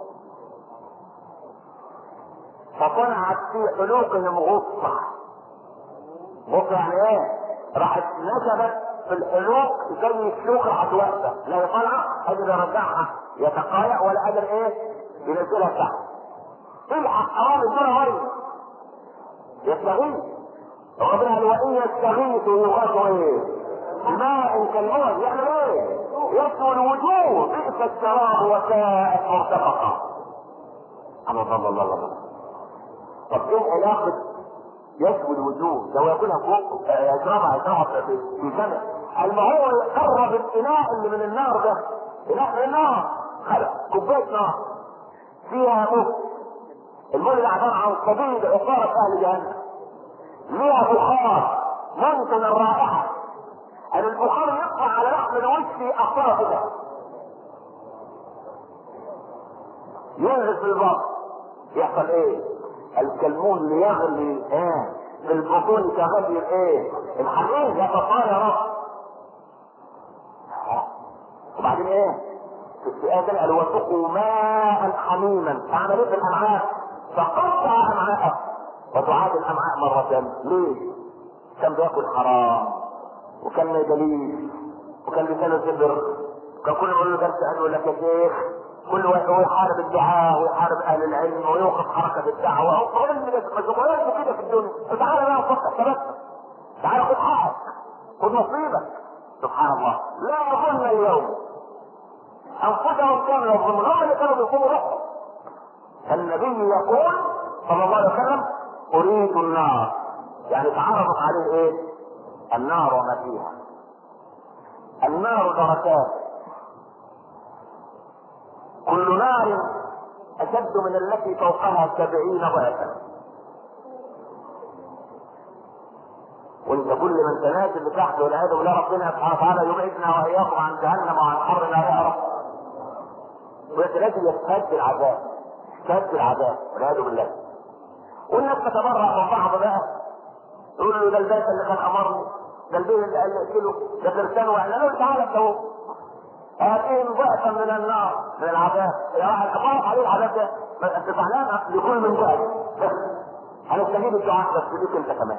[SPEAKER 1] فطلعت في حلوقهم غصة. غصة يعني ايه؟ راحت نشبت في الحلوق زي الشوك راحت واقفة، لا يطلع قادر يرجعها يتقايع ولا قادر ايه؟ ينزلها تحت. الحق حرام الدنيا مية يستغيث. ربنا قال: وإن يستغيثوا يغاثوا ايه؟ بماء كالموت. يعني ايه؟ يسوى الوجوه بئس الشراب وساءت مرتفقة. الله. طب ايه علاقة يسوى الوجوه؟ لو ياكلها فوق يشربها في سنة. ما هو يقرب الاناء اللي من النار ده، اناء من النار، خلق كوباية نار فيها موت. الموت ده عبارة عن صديد عقارة اهل جهنم، ليها بخار ممكن الرائحة ان البخار يطلع على لحم الوش في اصابعه ينزل في البطن، يحصل ايه؟ الكلمون اللي يغلي في البطون كغلي الحليب يتطاير. وبعدين في السؤال ده قال وسقوا ماء حميما، فعمل ايه في الامعاء؟ فقطع امعاءه وتعاد الامعاء مرة. ليه؟ كان بياكل حرام وكان جليل وكان لسانه زبر، كان كل ما يقول له درس يقول لك يا شيخ، كل واحد هو يحارب الدعاء ويحارب اهل العلم ويوقف حركه الدعوه وكل مشغولات كده في الدنيا. فتعالى بقى وفتح ثبتك، تعالى خد حقك، خد نصيبك. سبحان الله، لا يظن اليوم انفسهم كانوا يظلمون، هم اللي كانوا بيظلموا روحهم. فالنبي يقول صلى الله عليه وسلم اريد النار، يعني تعرضت عليه النار وما فيها. النار دركات، كل نار اشد من التي فوقها 70 ضعفا. وانت كل ما انت نازل لتحت والعياذ بالله ربنا سبحانه وتعالى يبعدنا واياكم عن جهنم وعن حرنا يا رب. ولكن يشتد العذاب، يشتد العذاب والعياذ بالله. والناس تتبرع من بعض بقى، يقول له ده الباشا اللي كان امرني، ده البيه اللي قال لي اقتله، ده ترسان واحنا له تعالى اهو هاتين ضعفا من النار من العذاب. يا واحد اقرب عليه العذاب ده انت زعلان لكل من ضعف، هنستجيب الدعاء بس ليك انت كمان.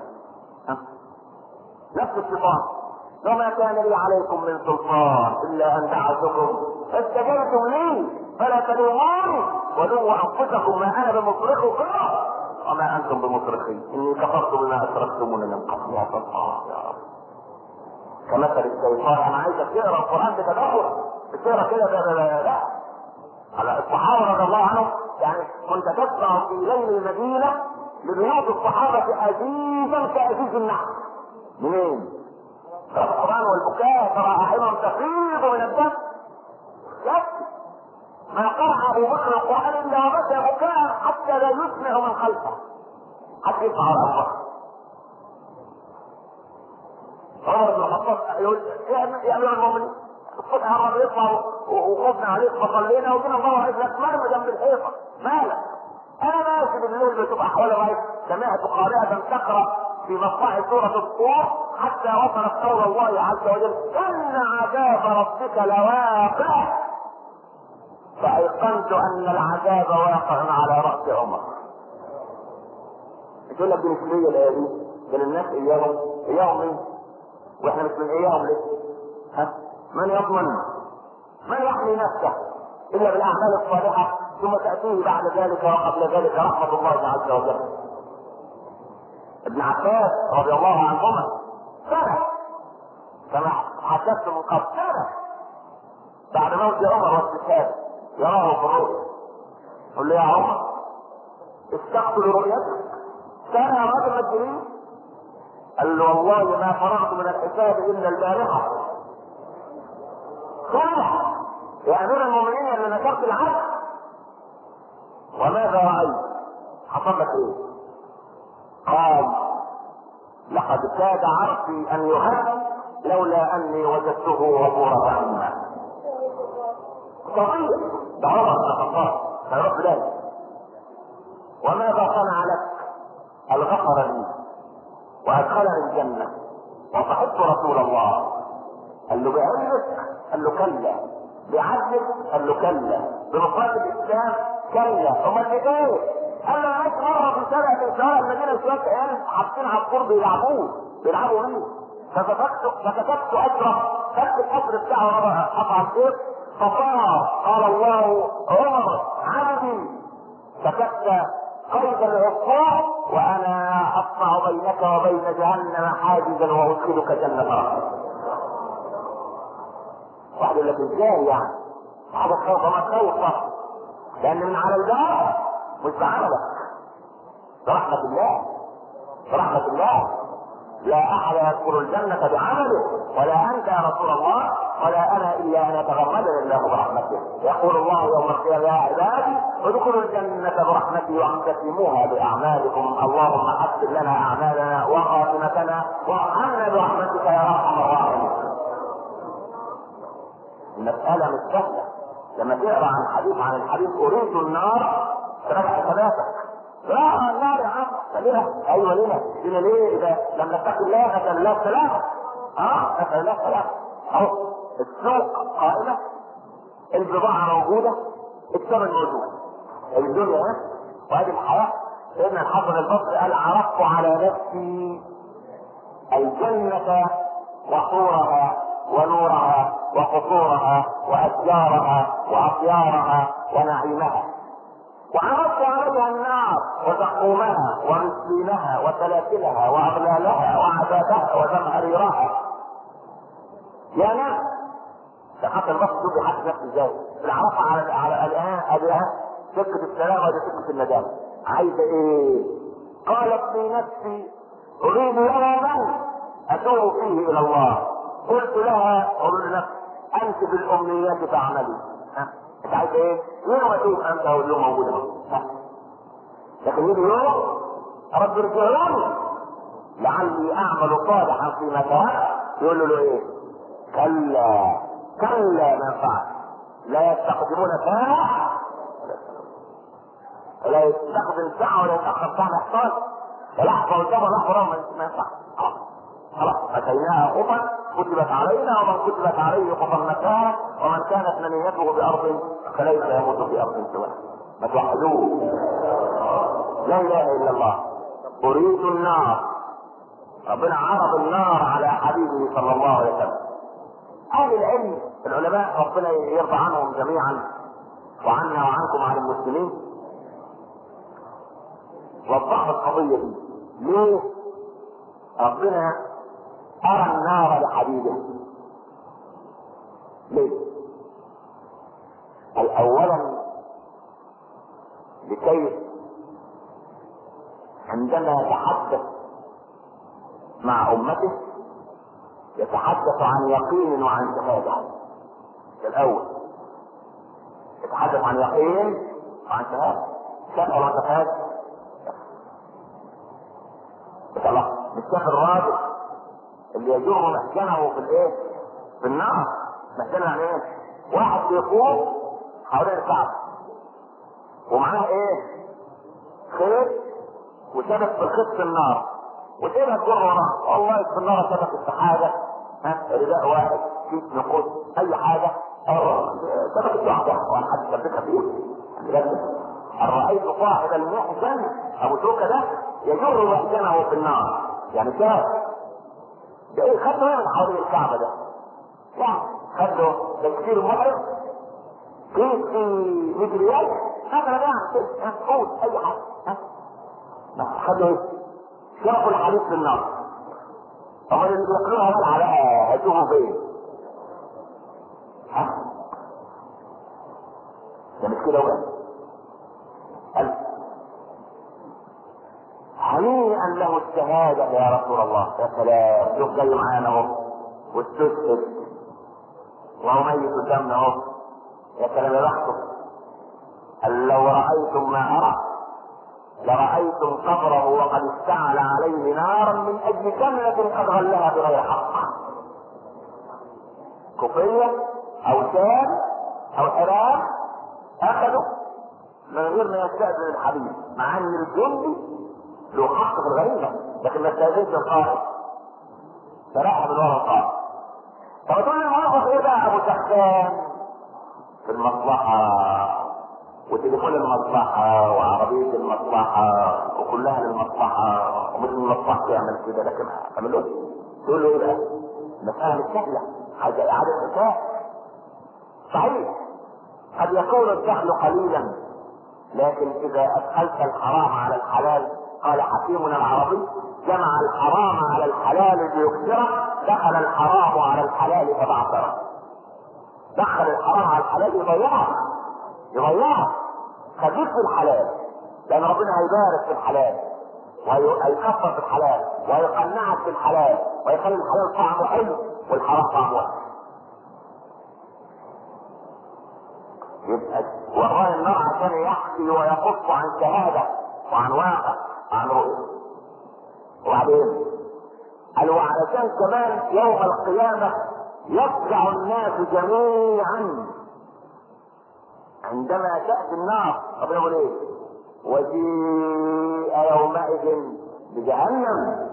[SPEAKER 1] نفس الشيطان وما كان لي عليكم من سلطان الا ان دعوتكم فاستجبتم لي فلا تلوموني ولوموا انفسكم ما انا بمصرخكم وما انتم بمصرخي اني كفرت بما اشركتموني من قبل. يا الله يا رب، كمثل الشيطان. انا عايزك تقرا القران بتدبر، بتقرا كده لا على الصحابه رضي الله عنهم. يعني كنت تسمع في ليل المدينه لبيوت الصحابه ازيزا كازيز النحل. منين؟ القران والبكاء، ترى اعينهم تفيض من الدم. يكفي ما قرأ ابو بكر القران الا وبكى بكاء حتى لا يسمع من خلفه، حتى يسمع ابو بكر. عمر بن الخطاب يقول يا امير المؤمنين الصبح قرب يطلع وخفنا عليك فصلينا وجينا ندور لك مرمى جنب الحيطه، مالك؟ انا ماشي بالليل بشوف احوال الرئيس، سمعت قارئة تقرا في مصنع سوره الطور حتى وصلت قول الله عز وجل ان عذاب ربك لواقع، فايقنت ان العذاب واقع على راس عمر. يقول لك دي مش ليا الايه دي، بل الناس اياهم مين؟ واحنا مش من اياهم لسه. من يضمن؟ من يحمي نفسه الا بالاعمال الصالحه ثم تاتيه بعد ذلك وقبل ذلك رحمه الله عز وجل. ابن عباس رضي الله عنهما سنه كما حدثت من قبل، سنه بعد موت عمر واستشهاده يراه في الرؤيا، يقول له يا عمر استقبل رؤيتك سنه يا راجل مجنون. قال له والله ما فرغت من الحساب الا البارحه. صالح يا امير المؤمنين اللي نشرت العدل، وماذا رايت؟ حصل لك ايه؟ قال لقد كاد عرشي ان يهد لولا اني وجدته غفورا رحيما. صحيح ده عمر بن الخطاب يا رب ذلك. وماذا صنع لك؟ قال غفر لي وادخلني الجنه وصحبت رسول الله. قال له بعلمك؟ قال له كلا. بعدلك؟ قال له كلا. بمفرد الاسلام؟ كلا. امال ايه؟ قال له انا ماشي مره في شارع المدينه شويه عيال حاطين على الطور بيلعبوا بيه، فكتبت اجره، خدت الاجر بتاعه مره قطع السيف فصار. قال الله عمر عبدي كتبت قيد العقوق وانا اصنع بينك وبين جهنم حاجزا وادخلك جنه رحمه. واحد يقول لك ازاي يعني؟ هذا خوف ما خوفه، لان من على الباب مش بعملك، برحمه الله برحمه الله. لا احد يدخل الجنه بعمله ولا انت يا رسول الله ولا انا الا ان يتغمدني الله برحمته. يقول الله يوم القيامه يا عبادي ادخلوا الجنه برحمتي واقتسموها باعمالكم. اللهم حسن لنا اعمالنا وخاتمتنا وارحمنا برحمتك يا ارحم الراحمين. المساله مش سهله. لما تقرا عن حديث عن الحديث اريد النار تراجع حساباتك. لا النار يا عم ليه؟ ايوه ليه ليه؟ اذا لم نتق الله نسال الله السلامه. نسال الله السلامه. اهو السوق قائمه، البضاعه موجوده، الثمن موجود، الدنيا وهذه الحياه. سيدنا الحسن البصري قال عرفت على نفسي الجنه وحورها ونورها وقصورها واشجارها واطيارها ونعيمها، وعرضت عليها النار وزقومها ومسكينها وسلاسلها واغلالها وعذابها وزمهريرها. يا ناس ده حتى البصر دول بيحاسب نفسه ازاي؟ العرفه على الان سكه السلامه ودي سكه الندامه. عايزه ايه؟ قالت في نفسي اريد يوما اتوب فيه الى الله. قلت لها قل لنفسي انت بالامنيات تعملي. انت عايز ايه؟ يوم اتوب انت واليوم موجوده. لكن يجي يوم رب ارجعوني لعلي اعمل صالحا فيما تركت. يقول له ايه؟ كلا ما ينفعش. لا يستقدمون ساعه ولا يستقدم ساعه ولا يتاخر ساعه. محتاج لحظه قدام لحظه ما ينفعش. خلاص اتيناها خطا كتبت علينا ومن كتبت عليه خطا مكان ومن كانت منيته بارض فليس يموت في ارض سواها. ما توحدوه. لا اله الا الله. اريد النار. ربنا عرض النار على حبيبه صلى الله عليه وسلم. اهل العلم العلماء ربنا يرضى عنهم جميعا وعنا وعنكم عن المسلمين وضحوا القضيه دي. ليه ربنا ارى النار لحبيبه؟ ليه؟ اولا لكي عندما يتحدث مع امته يتحدث عن يقين وعن شهاده. الاول يتحدث عن يقين وعن شهاده. شهاده ولا شهاده؟ خلاص مش شاف الراجل اللي يجر محجنه في الايه؟ في النار. محجنه يعني ايه؟ واحد بيقوم حوالين الكعبه ومعاه ايه؟ خيط وشبك في الخيط في النار وتقدر تجر وراه. والله في النار شبكت في حاجه رداء واحد كيس نقود اي حاجه شبكت واحده وانا حد شبكها فيه. رأيت صاحب المحجن ابو شوكه ده يجر محجنه في النار. يعني شاف ده ايه؟ خده ايه من حوالين الكعبه ده؟ يعني خده تكسير محرم كيس في 100 ريال هذا يعني قول اي حاجه. خده ايه؟ شرقوا الحديد في النار. هم اللي بياكلوها بالعلاقه هتشوفوا فين؟ ده مش كده وبس. هنيئا له الشهاده يا رسول الله. يا سلام شوف جاي معانا اهو واستشهد وهو ميت قدامنا اهو. يا سلام يا بخته. قال لو رايتم ما ارى لرأيتم قبره وقد اشتعل عليه نارا من اجل جنة قد غلها بغير حق. كوفية او شام او حرام اخذوا من غير ما يستأذن الحبيب مع ان الجندي له حق في الغريبة لكن ما استأذنش القائد فراح من وراء القائد. فبتقول الموظف ايه بقى ابو سخان في المصلحة وتليفون المصلحة وعربية المصلحة وكلها للمصلحة ومش المصلحة يعمل كده لكن اعمل له تقول له ايه بقى؟ المسألة مش سهلة حاجة اعادة حساب. صحيح قد يكون الدخل قليلا لكن اذا ادخلت الحرام على الحلال قال حكيمنا العربي جمع الحرام على الحلال ليكثره دخل الحرام على الحلال فبعثره. دخل الحرام على الحلال يضيعه. خليك في الحلال لان ربنا هيبارك في الحلال. ويكفر بالحلال ويقنعك بالحلال ويخلي الحلال طعمه حلو والحرام طعمه وحش. يبقى وراء النار عشان يحكي ويقص عن شهاده وعن واقع وعن رؤيه. وبعدين قالوا علشان كمان يوم القيامه يفزع الناس جميعا عندما تأتي النار. طب يقول ايه؟ وجيء يومئذ بجهنم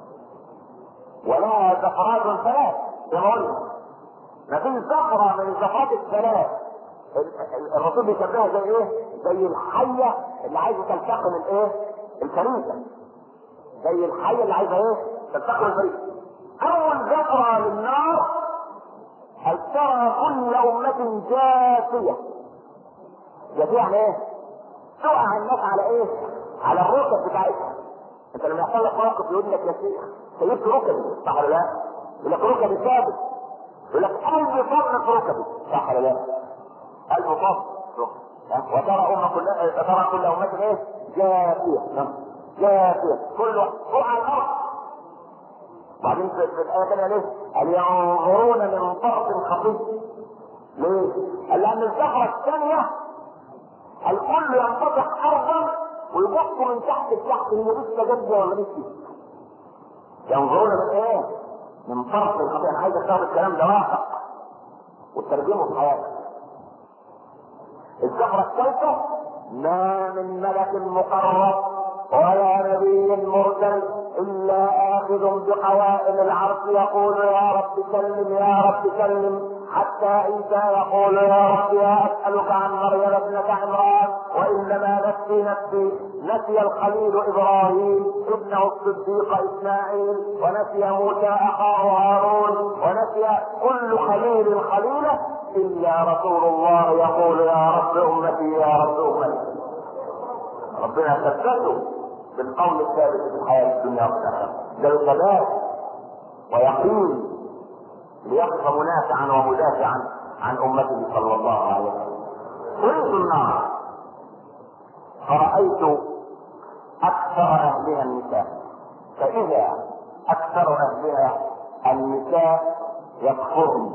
[SPEAKER 1] ولها زفرات ثلاث. زي ما قلنا ما فيش زفرة من الزفرات الثلاث. الرسول بيشبهها زي ايه؟ زي الحية اللي عايزة تلتقم الايه؟ الفريسة. زي الحية اللي عايزة ايه؟ تلتقم الفريسة. اول زفرة للنار هل ترى كل امة جاثية. جاثية يعني ايه؟ تقع الناس على ايه؟ على الركب بتاعتها. انت لما يحصل لك موقف يقول لك يا شيخ سيبت ركبي، صح ولا لا؟ يقول لك ركبي ثابت. يقول لك قلبي طن في ركبي، صح ولا لا؟ قلبي طن. وترى كل امة ايه؟ جاثية. جاثية كله فوق على الارض. وبعدين في الايه الثانيه ليه؟ هل ينظرون من طرف خفيف. ليه؟ قال لان الزهره الثانيه الكل ينفتح ارضا ويبصوا من تحت لتحت هي لسه جايه ولا لسه. ينظرون من ايه؟ من طرف خفيف. انا عايز اختار الكلام ده واقع وترجمه في حياتك. الزهره الثالثه ما من ملك مقرب ولا نبي مرسل الا اخذ بقوائم العرش يقول يا رب سلم يا رب سلم، حتى عيسى يقول يا رب يا اسالك عن مريم ابنة عمران وانما نفسي. نسي الخليل ابراهيم ابنه الصديق اسماعيل ونسي موسى اخاه هارون ونسي كل خليل خليله الا رسول الله يقول يا رب امتي يا رب امتي. ربنا ثبته بالقول الثابت في الحياه الدنيا والاخره. ده ثبات ويقين ليقف منافعا ومدافعا عن امته صلى الله عليه وسلم. قلت النار فرأيت اكثر اهلها النساء، فاذا اكثر اهلها النساء يكفرن.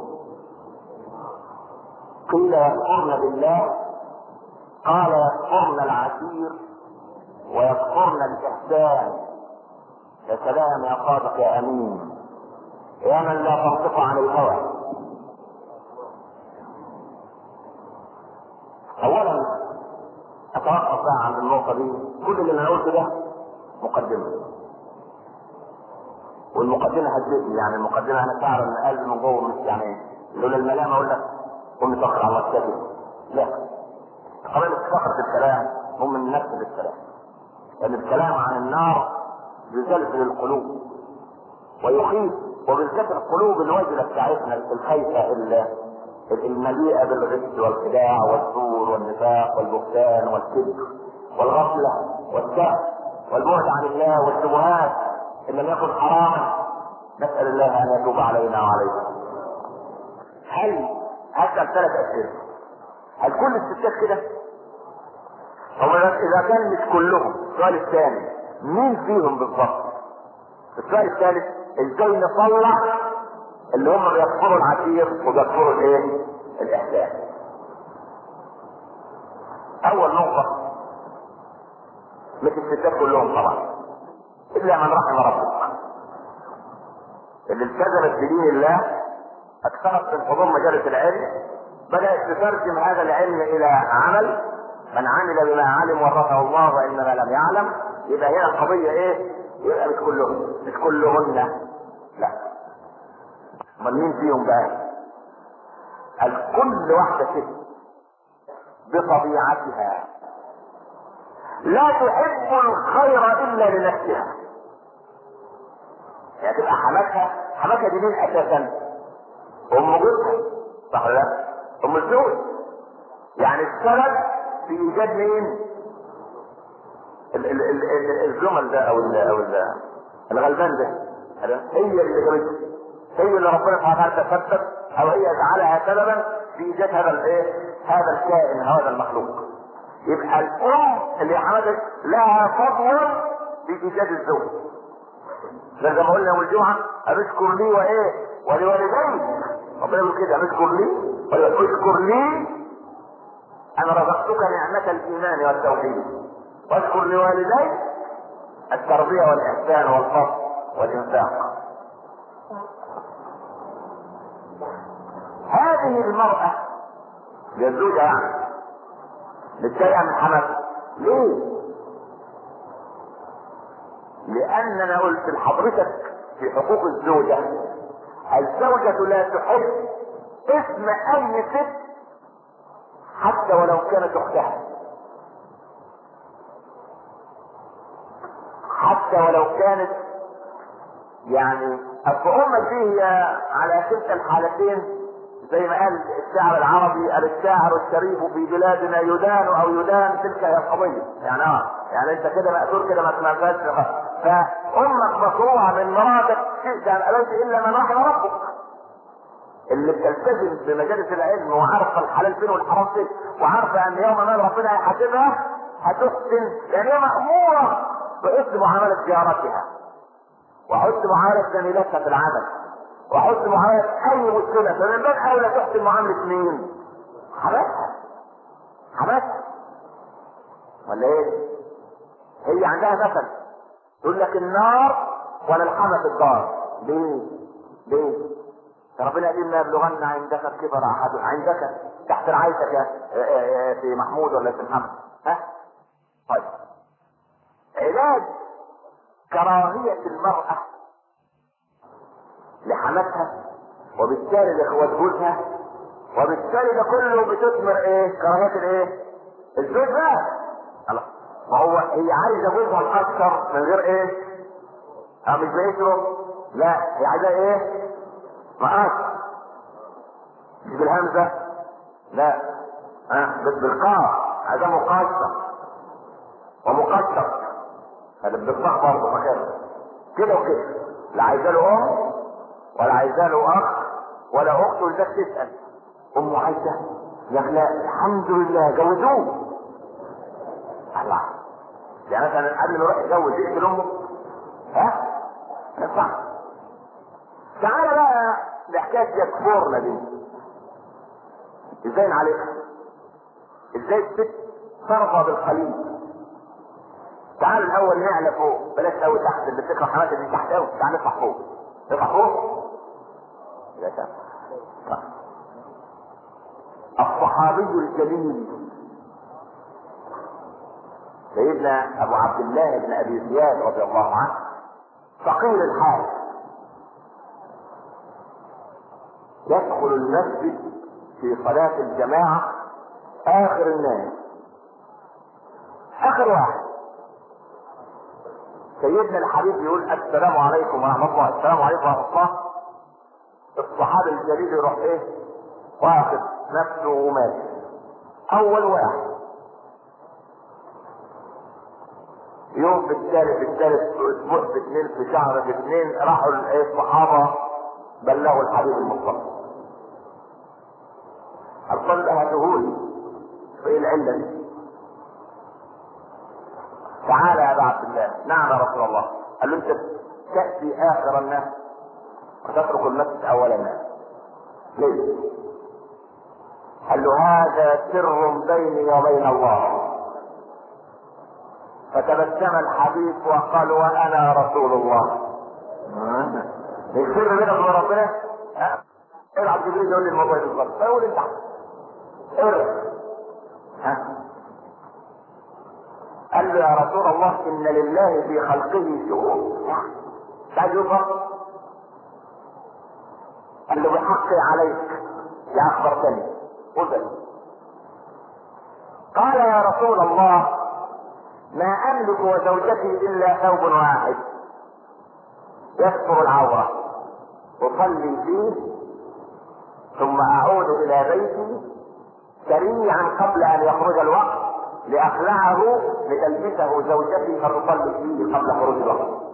[SPEAKER 1] قيل يكفرن بالله، قال يكفرن العشير ويكفرن الاحسان. يا سلام يا صادق يا امين يا من لا تنطق عن الهوى. اولا اتوقف بقى عند النقطه دي. كل اللي انا قلته ده مقدمه، والمقدمه هتجيبني يعني المقدمه انا شعر ان قلبي من جوه مش يعني لولا الملامه اقول لك قوم تفكر على الكذب. لا، قبل فقط الكلام هم من نفس الكلام، لان الكلام عن النار يزلزل القلوب ويخيف، وبالذات القلوب الوجلة بتاعتنا الخايفة المليئة بالغش والخداع والزور والنفاق والبهتان والكذب والغفلة والسهو والبعد عن الله والشبهات ان لم يكن حراما. نسأل الله ان يتوب علينا وعليكم. هسأل 3 أسئلة. هل كل الستات كده؟ اولا اذا كان مش كلهم، السؤال الثاني مين فيهم بالضبط؟ السؤال الثالث ازاي نطلع اللي هم بيكفروا العشير وبيكفروا الايه؟ الاحسان. اول نقطة مش الستات كلهم طبعا الا من رحم ربك، اللي التزمت بدين الله اكثرت من حضور مجالس العلم، بدأت تترجم هذا العلم الى عمل. من عمل بما علم ورثه الله وانما لم يعلم. يبقى هنا القضية ايه؟ يبقى مش كلهم، مش كلهن، لا. امال مين فيهم بقى؟ كل واحدة ست بطبيعتها لا تحب الخير الا لنفسها. يعني تبقى حماتها دي مين اساسا؟ ام جوزها، صح ولا لا؟ ام الزوج. يعني السبب في ايجاد مين؟ الجمل ده او الغلبان ده هي اللي جابته، هي اللي ربنا سبحانه وتعالى تسبب او هي جعلها سببا في ايجاد هذا هذا الكائن هذا المخلوق. يبقى الام اللي حملت لها فضل في ايجاد الزوج. زي ما قلنا يوم الجمعه اشكر لي وايه ولوالديك. ربنا يقول كده اشكر لي اشكر لي انا رزقتك نعمه الايمان والتوحيد، واشكر لوالديك التربيه والاحسان والفضل والانفاق. هذه المراه للزوجه يعني متضايقه من حماتها. ليه؟ لان انا قلت لحضرتك في حقوق الزوجة، الزوجة لا تحب اسم اي ست حتى ولو كانت اختها، حتى ولو كانت يعني الصعوبة فيه على كلتا الحالتين. زي ما قال الشاعر العربي، قال الشاعر الشريف في بلادنا يدان او يدان، تلك هي القضيه. يعني انت كده مأثور كده ما سمعتهاش. فامك مصروعه من مراتك شئت ان ابيت الا من رحم ربك، اللي بتلتزم بمجالس العلم وعارفه الحلال فين والحرام فين، وعارفه ان يوم ما ربنا هيحاسبها هتحسن، لان هي ماموره بحسن معامله جارتها، وحسن معامله زميلتها في العمل، وحسن معاملة اي مشكلة. فمن باب اولى تحسن معاملة مين؟ حماتها. حماتها ولا ايه؟ هي عندها مثل تقول لك النار ولا الحمى في الدار. ليه؟ ربنا قال ما يبلغن عندك الكبر احد عندك تحت رعايتك في محمود ولا في محمد. ها؟ طيب علاج كراهية المرأة لحماتها وبالتالي لاخوات جوزها، وبالتالي ده كله بتثمر ايه؟ كراهية الايه؟ الزوج بقى. الله، ما هو هي عايزه جوزها الاكثر من غير ايه؟ مش بيشرب، لا هي عايزه ايه؟ مقاس، مش بالهمزه، لا بس بالقاف، عايزه مقاشر ومقشر. هذا بالضغط برضه مكانه كده وكده، لا عايزه له ام ولا عايزه له اخ ولا اخت. ولذلك تسال ام عايزه يا لا الحمد لله جوزوه. الله، يعني مثلا قبل ما يروح يتجوز يقتل امه؟ ها؟ ما ينفعش. تعالى بقى لحكايه يكفرنا دي، ازاي نعالجها؟ ازاي الست ترضى بالقليل؟ تعال الاول نعلى فوق، بلاش قوي تحت، اللي بتكره حماتها دي تحت قوي. تعال نطلع فوق، نطلع فوق يا سلام. الصحابي الجليل سيدنا ابو عبد الله بن ابي زياد رضي الله عنه، فقير الحال، يدخل المسجد في صلاة الجماعة اخر الناس، اخر واحد. سيدنا الحبيب يقول السلام عليكم ورحمة الله، السلام عليكم ورحمة الله. الصحابي الجليل يروح ايه؟ واخد نفسه وماشي اول واحد. يوم في الثالث اسبوع في اثنين في شهر في اثنين، راحوا الصحابة بلغوا الحبيب المصطفى. القلب هتهول في ايه العلة دي؟ تعالى يا ابا عبد الله. نعم يا رسول الله. قال له انت تأتي اخر الناس وتترك المسجد اول الناس ليه؟ قال له هذا سر بيني وبين الله. فتبسم الحبيب وقال وانا رسول الله. السر بينك وبين ربنا؟ العب جبريل يقول لي الموضوع بالظبط، فيقول انت قال له يا رسول الله ان لله في خلقه شؤون تعال يفرق. قال له بحقي عليك يا اخبرتني قل. قال يا رسول الله ما املك وزوجتي الا ثوب واحد يستر العوره اصلي فيه ثم اعود الى بيتي سريعا قبل ان يخرج الوقت لاخلعه لتلبسه زوجتي فتصلي فيه قبل خروج الوقت.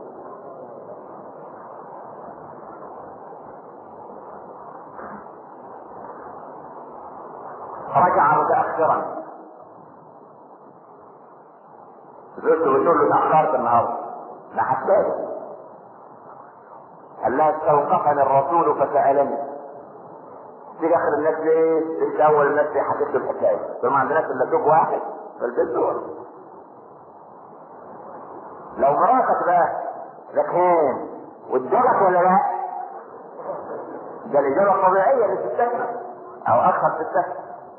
[SPEAKER 1] رجع متاخرا، زوجته بتقول له اتاخرت النهارده. ما حكاش. قال لها استوقفني الرسول فسألني. تيجي اخر الناس ليه؟ انت اول الناس اللي حكيت له الحكايه. فما عندناش الا زوج واحد في البيت دول. لو مراتك بقى ذكيان وادالك ولا لا؟ ده الاجابه الطبيعيه للستات او اكثر ستات.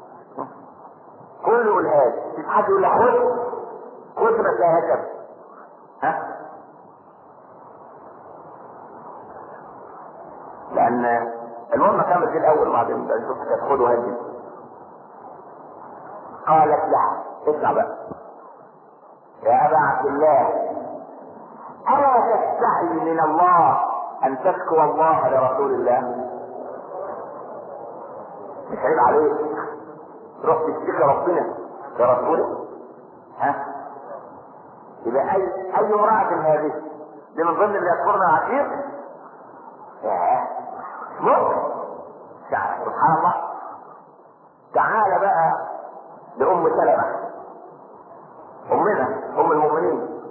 [SPEAKER 1] كله يقولها لي. في حد يقول لك خد ما تلاقيها كده. ها؟ لان المهم كمل دي الاول وبعدين نشوف تاخدوا هدي. قالت لها اسمع بقى يا ابا عبد الله، الا تستحي من الله ان تشكو الله لرسول الله؟ مش عيب عليك تروح تشتكي ربنا لرسوله؟ ها؟ يبقى اي امرأة هذه دي من ضمن اللي يذكرنا عشير؟ ممكن. سبحان الله. تعال بقى لأم سلمة أمنا أم المؤمنين.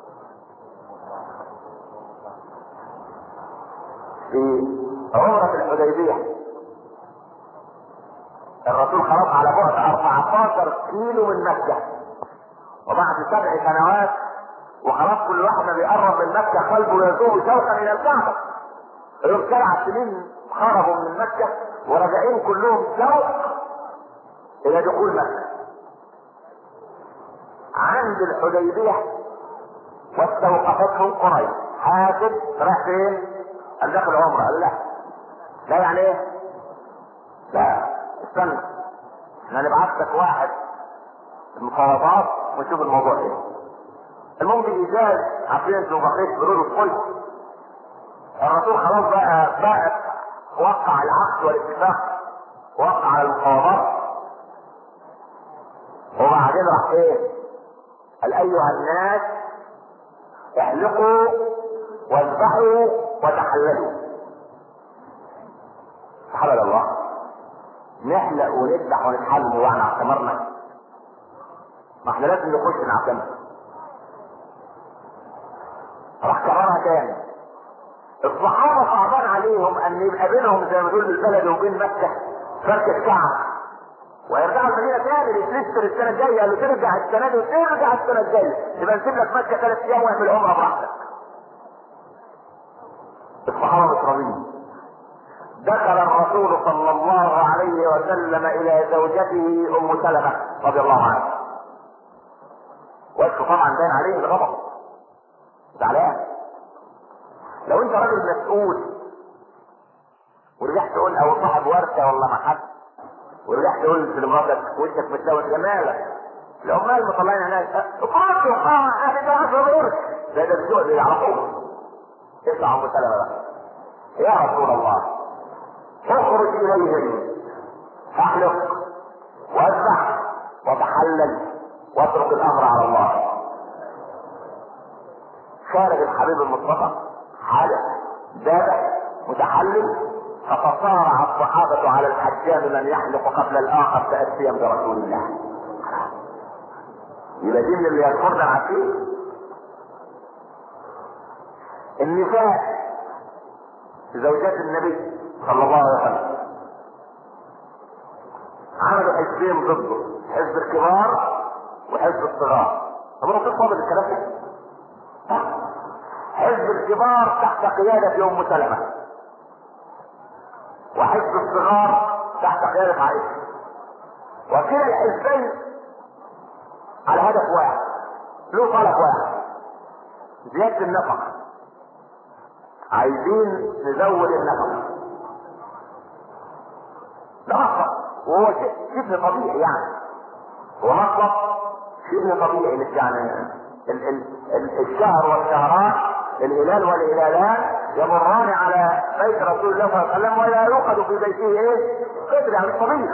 [SPEAKER 1] في عمرة الحديبية الرسول خرج على بعد 14 كيلو من مكة، وبعد 7 سنوات وخلاص كل واحد ما بيقرب من مكة قلبه يذوب شوقا إلى الكعبة. يوم 7 سنين خرجوا من مكة وراجعين كلهم شوق إلى دخول مكة. عند الحديبية واستوقفتهم قريش. حاسب راح فين؟ قال داخل عمره. قال لا يعني ايه؟ لا استنى احنا نبعت لك واحد المفاوضات ونشوف الموضوع ايه. المهم الايجاز عارفين انتوا بقيت برود القلب. الرسول خلاص بقى وقع العقد والاتفاق، وقع على المفاوضات، وبعدين راح ايه؟ قال ايها الناس احلقوا واذبحوا وتحللوا. سبحان الله. نحلق ونذبح ونتحلل واحنا اعتمرنا؟ ما احنا لازم نخش نعتمر. راح كررها تاني. الصحابه صعبان عليهم ان يبقى بينهم زي ما تقول بالبلد وبين مكه فركه كعب، ويرجعوا المدينه تاني لسه السنه الجايه. قالوا ترجع السنه دي وترجع السنه الجايه، يبقى نسيب لك مكه 3 ايام واعمل عمره براحتك. الصحابه مش راضيين. دخل الرسول صلى الله عليه وسلم الى زوجته ام سلمة رضي الله عنها، وجهه طبعا باين عليه الغضب، زعلان. لو انت راجل مسؤول ورجعت تقول او صاحب ورثه والله ما حد، ورجعت تقول لمراتك وشك متلوث جمالك العمال مطلعين هناك اقعدوا انا ده عشر ده الذوق اللي يعرفوه. اسمع ام سلمة بقى. يا رسول الله اخرج اليهم احلق واذبح وتحلل واترك الامر على الله. خارج الحبيب المصطفى حلق ذبح متحلل، فتصارع الصحابة على الحجاج من يحلق قبل الاخر تأسيا برسول الله. يبقى دي من اللي يذكرنا العتيق. النساء زوجات النبي صلى الله عليه وسلم عملوا حزبين ضده، حزب الكبار وحزب الصغار. طب الرسول فاضل الكلام ده؟ حزب الكبار تحت قيادة ام سلمة، وحزب الصغار تحت قيادة عائشة، وكلا الحزبين على هدف واحد، له طلب واحد: زيادة النفقة. عايزين نزود النفقة. ده مطلب وهو شبه طبيعي، يعني هو مطلب شبه طبيعي. مش يعني الشهر والشهران، الهلال والهلالان يمران على بيت رسول الله صلى الله عليه وسلم ولا يوقد في بيته ايه؟ قدر، يعني طبيخ.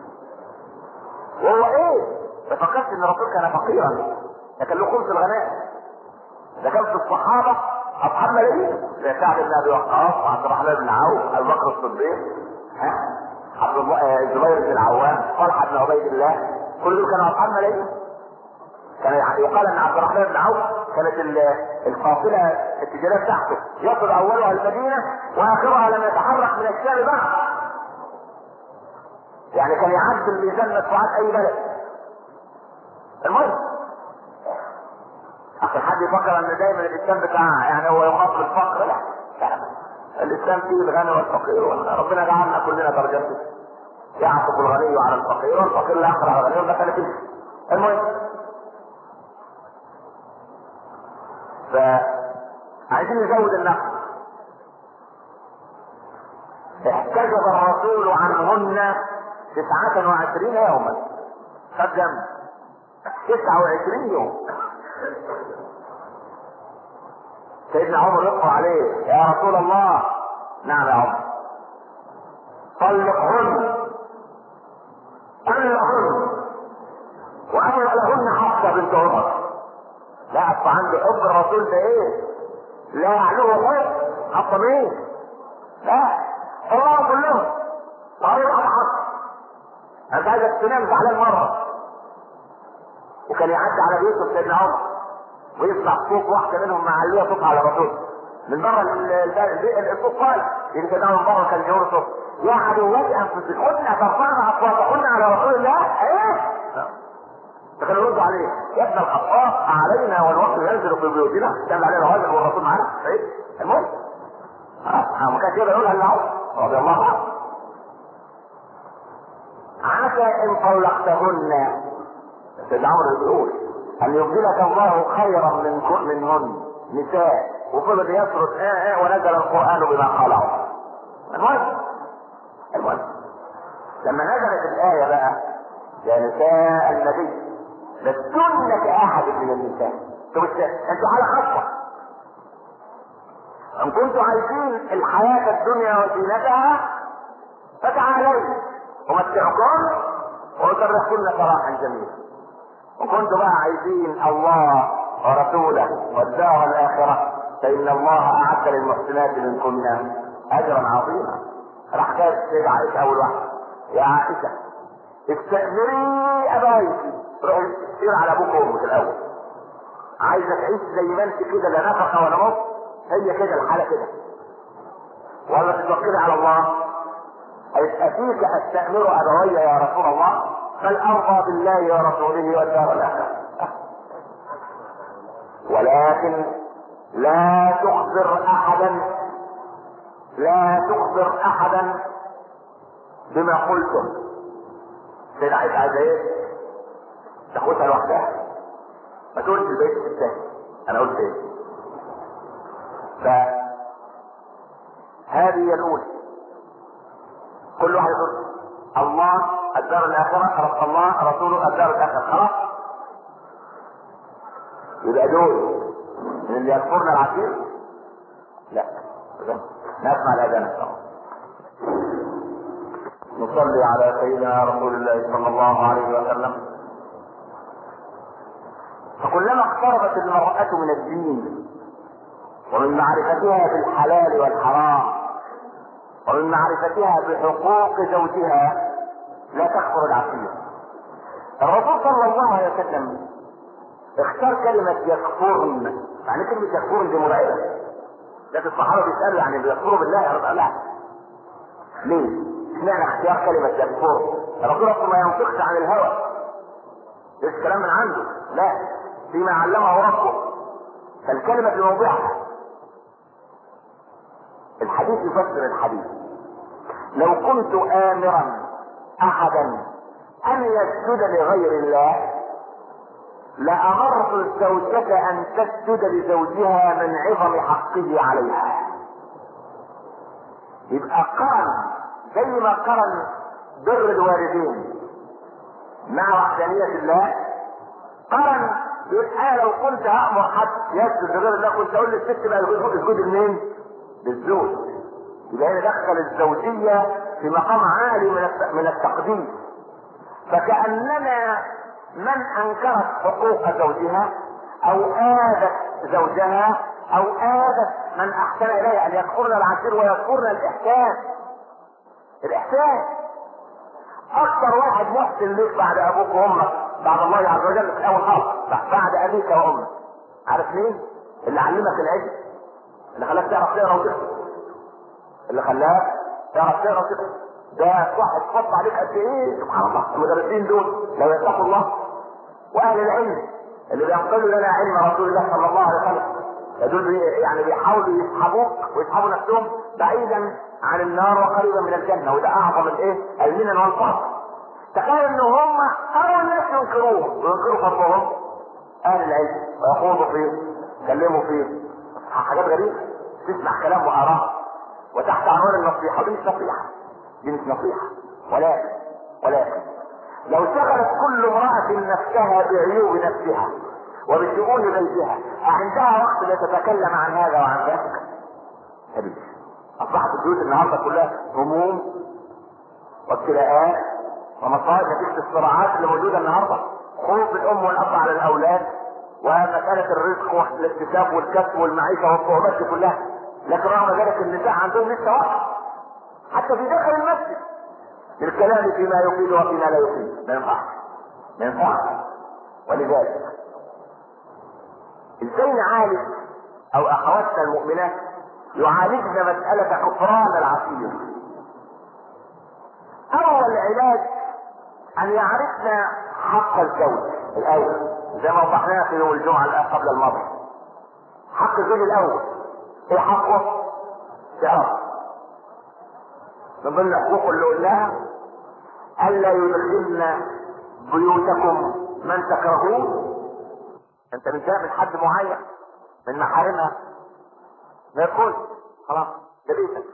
[SPEAKER 1] وهو ايه؟ ففكرت ان الرسول كان فقيرا، لكن له خمس الغنائم. ده كان في الصحابه اصحاب ملايين زي سعد بن ابي وقاص وعبد الرحمن بن عوف، ابو بكر الصديق، عبد الله الزبير بن العوام، طلحه بن عبيد الله، كل دول كانوا اصحاب ملايين. كان يقال ان عبد الرحمن بن عوف كانت القافله التجاريه بتاعته يصل اولها المدينه واخرها لم يتحرك من الشام بعد. يعني كان يعد الميزان مدفوعات اي بلد. المهم عشان حد يفكر ان دايما الاسلام بتاع يعني هو يخاف بالفقر، لا الاسلام فيه الغني والفقير، ربنا جعلنا كلنا درجات، يعطف الغني على الفقير والفقير لا يقرا على الغني، ده كان فيه. المهم فعايزين نزود النقل. احتجب الرسول عنهن 29 يوما. خد جنب 29 يوم. سيدنا عمر يقرأ عليه: يا رسول الله. نعم يا عمر. طلقهن وأمر لهن حفصة بنت عمر. لا أصل عنده حب الرسول ده ايه؟ لا يعلوه حب حفصة مين؟ لا الله كلهم. وقالوا له حفصة أنت عايزك تنام زعلان مرة. وكان يعدي على بيوت سيدنا عمر ويسمع صوت واحدة منهم معلية صوت على الرسول من بره الصوت قال يمكن ده من بره كان يقول صوت: يا عدوات انفسكن ترفعن اصواتكن على رسول الله. ايه؟ فكانوا يردوا عليه: يا ابن الخطاب علينا والوقت ينزل في بيوتنا كان علينا الراجل والرسول معانا. ايه؟ المهم ما كانش يقدر يقولها الا عمر رضي الله عنه. عسى ان طلقتهن، سيدنا عمر بيقول، ان يبدلك الله خيرا منهن نساء، وفضل يسرد ونزل القرآن بما قال عمر. المهم لما نزلت الآية بقى: يا نساء النبي لستن كأحد من النساء، انتوا على خطة، ان كنتوا عايزين الحياة الدنيا وزينتها فتعالوا ومتعكم وأسرحكن سراحا جميلا. وكنتوا بقى عايزين الله ورسوله والدار الآخرة فإن الله أعد للمحسنات منكن أجرا عظيما. راح جاي السيدة عائشة أول واحدة: يا عائشة استأمري أبويك، روحي سير على أبوك وأمك الأول. عايزة تعيش زي ما أنت كده، لا نفقة ولا نص، هي كده الحالة كده، ولا تتوكلي على الله؟ أفيك أستأمر أبوي يا رسول الله؟ بل أرضى بالله ورسوله والدار الآخرة. ولكن لا تخبر أحدا بما قلتم. سيدة عائشة عايزة ايه؟ تاخدها لوحدها، ما تقولش البيت الثاني انا قلت ايه. فهذه هي الأولى. كل واحد يقول الله الدار الآخرة، الله رسوله الدار الآخرة، خلاص يبقى دول من اللي يذكرنا العشير. لا نسمع الأذان ان شاء الله. نصلي على سيدنا رسول الله صلى الله عليه وسلم. فكلما اقتربت المرأة من الدين ومن معرفتها بالحلال والحرام ومن معرفتها بحقوق زوجها لا تكفر العقيدة. الرسول صلى الله عليه وسلم اختار كلمة يكفرن. يعني كلمة يكفرن دي مرعبة، لكن الصحابة بيسألوا يعني بيكفروا بالله؟ لا. ليه؟ اشمعنى اختيار كلمة يكفرن؟ الرسول اصلا ما ينطقش عن الهوى، مش كلام من عنده، لا، فيما علمه ربه، فالكلمة في موضعها. الحديث يفسر الحديث: لو كنت آمرا أحدا أن يسجد لغير الله لأمرت الزوجة أن تسجد لزوجها من عظم حقه عليها. يبقى قرن زي ما قرن بر الوالدين مع وحدانية الله، قرن يقول أنا لو كنت هأمر حد يسجد لغير الله كنت أقول للست بقى اسجد لمين؟ للزوج. يبقى هنا دخل الزوجية في مقام عالي من التقديس. فكأننا من أنكرت حقوق زوجها أو آذت زوجها أو آذت من أحسن إليها أن يكفرن العشير ويكفرن الإحسان. الإحسان أكثر واحد محسن ليك بعد أبوك وأمك، بعد الله عز وجل في الأول خالص، بعد أبيك وأمك عارف مين؟ اللي علمك العلم، اللي خلاك تعرف تقرا وتكتب، اللي خلاك تعرف تقرا وتكتب. ده واحد تحط عليك قد ايه؟ سبحان الله. المدرسين دول لو يتقوا الله، واهل العلم اللي بينقلوا لنا علم رسول الله صلى الله عليه وسلم، دول يعني بيحاولوا يسحبوك ويسحبوا نفسهم بعيدا عن النار وقريبا من الجنه، وده اعظم الايه؟ المنن والفضل. تخيل ان هم اول ناس ينكروه وينكروا فضلهم اهل العلم، ويخوضوا فيه يتكلموا فيه حاجات غريبه، تسمع كلام واراء وتحت عنوان النصيحه. دي مش نصيحه، دي مش نصيحه. ولكن لو شغلت كل امرأة نفسها بعيوب نفسها وبشؤون بيتها، عندها وقت لتتكلم عن هذا وعن ذاك؟ أبدا. أصبحت البيوت النهارده كلها هموم وابتلاءات ومصائب نتيجة الصراعات اللي موجودة النهارده، خوف الأم والأب على الأولاد، ومسألة الرزق والاكتساب والكسب والمعيشة والصعوبات دي كلها. لكن رغم ذلك النساء عندهم لسه وقت حتى في داخل المسجد للكلام فيما يفيد وفيما لا يفيد. ما ينفعش. ولذلك ازاي نعالج او اخواتنا المؤمنات يعالجن مسألة كفران العصير؟ اول علاج ان يعرفنا حق الزوج الاول، زي ما وضحناها في يوم الجمعة الان قبل الماضي. حق الزوج الاول ايه حقه؟ تعرف من ضمن الحقوق اللي قلناها الا يدخلن بيوتكم من تكرهون. انت بتجامل حد معين من محارمها، ما يقول خلاص ده بيتك.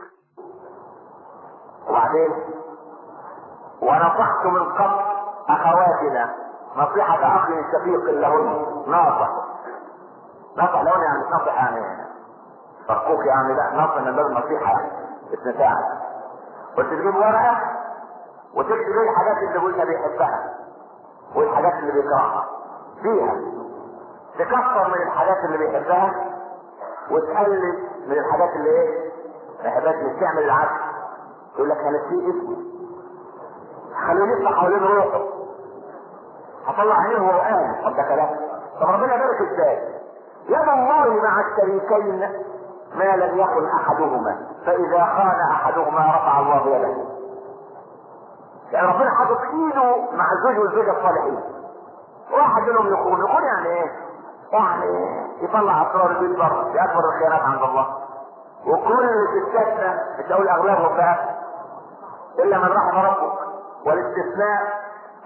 [SPEAKER 1] وبعدين ونصحت من قبل اخواتنا نصيحة اخ شفيق لهن، ناصح لهن يعني مش ناصح يعني فرقوك يعني، لا ناصح من باب النصيحة يعني اسم ساعد. قلت تجيب ورقة وتكتب ايه الحاجات اللي قلنا بيحبها والحاجات اللي بيكرهها فيها، تكثر من الحاجات اللي بيحبها وتقلل من الحاجات اللي ايه ما يحبهاش. مش تعمل العكس، يقول لك هنسيه اسمه، خليه يفتح حوالين روحه، هطلع عينيه وهو قاعد. طب ده كلام. طب ربنا يبارك ازاي؟ يد الله مع الشريكين ما لم يكن احدهما، فاذا خان احدهما رفع الله يده. يعني ربنا حاطط ايده مع الزوج والزوجه الصالحين. واحد منهم يخون يعني ايه؟ يعني يطلع اسرار البيت بره، دي اكبر الخيانات عند الله. وكل ستاتنا مش هقول اغلبهم بقى الا من رحم ربك، والاستثناء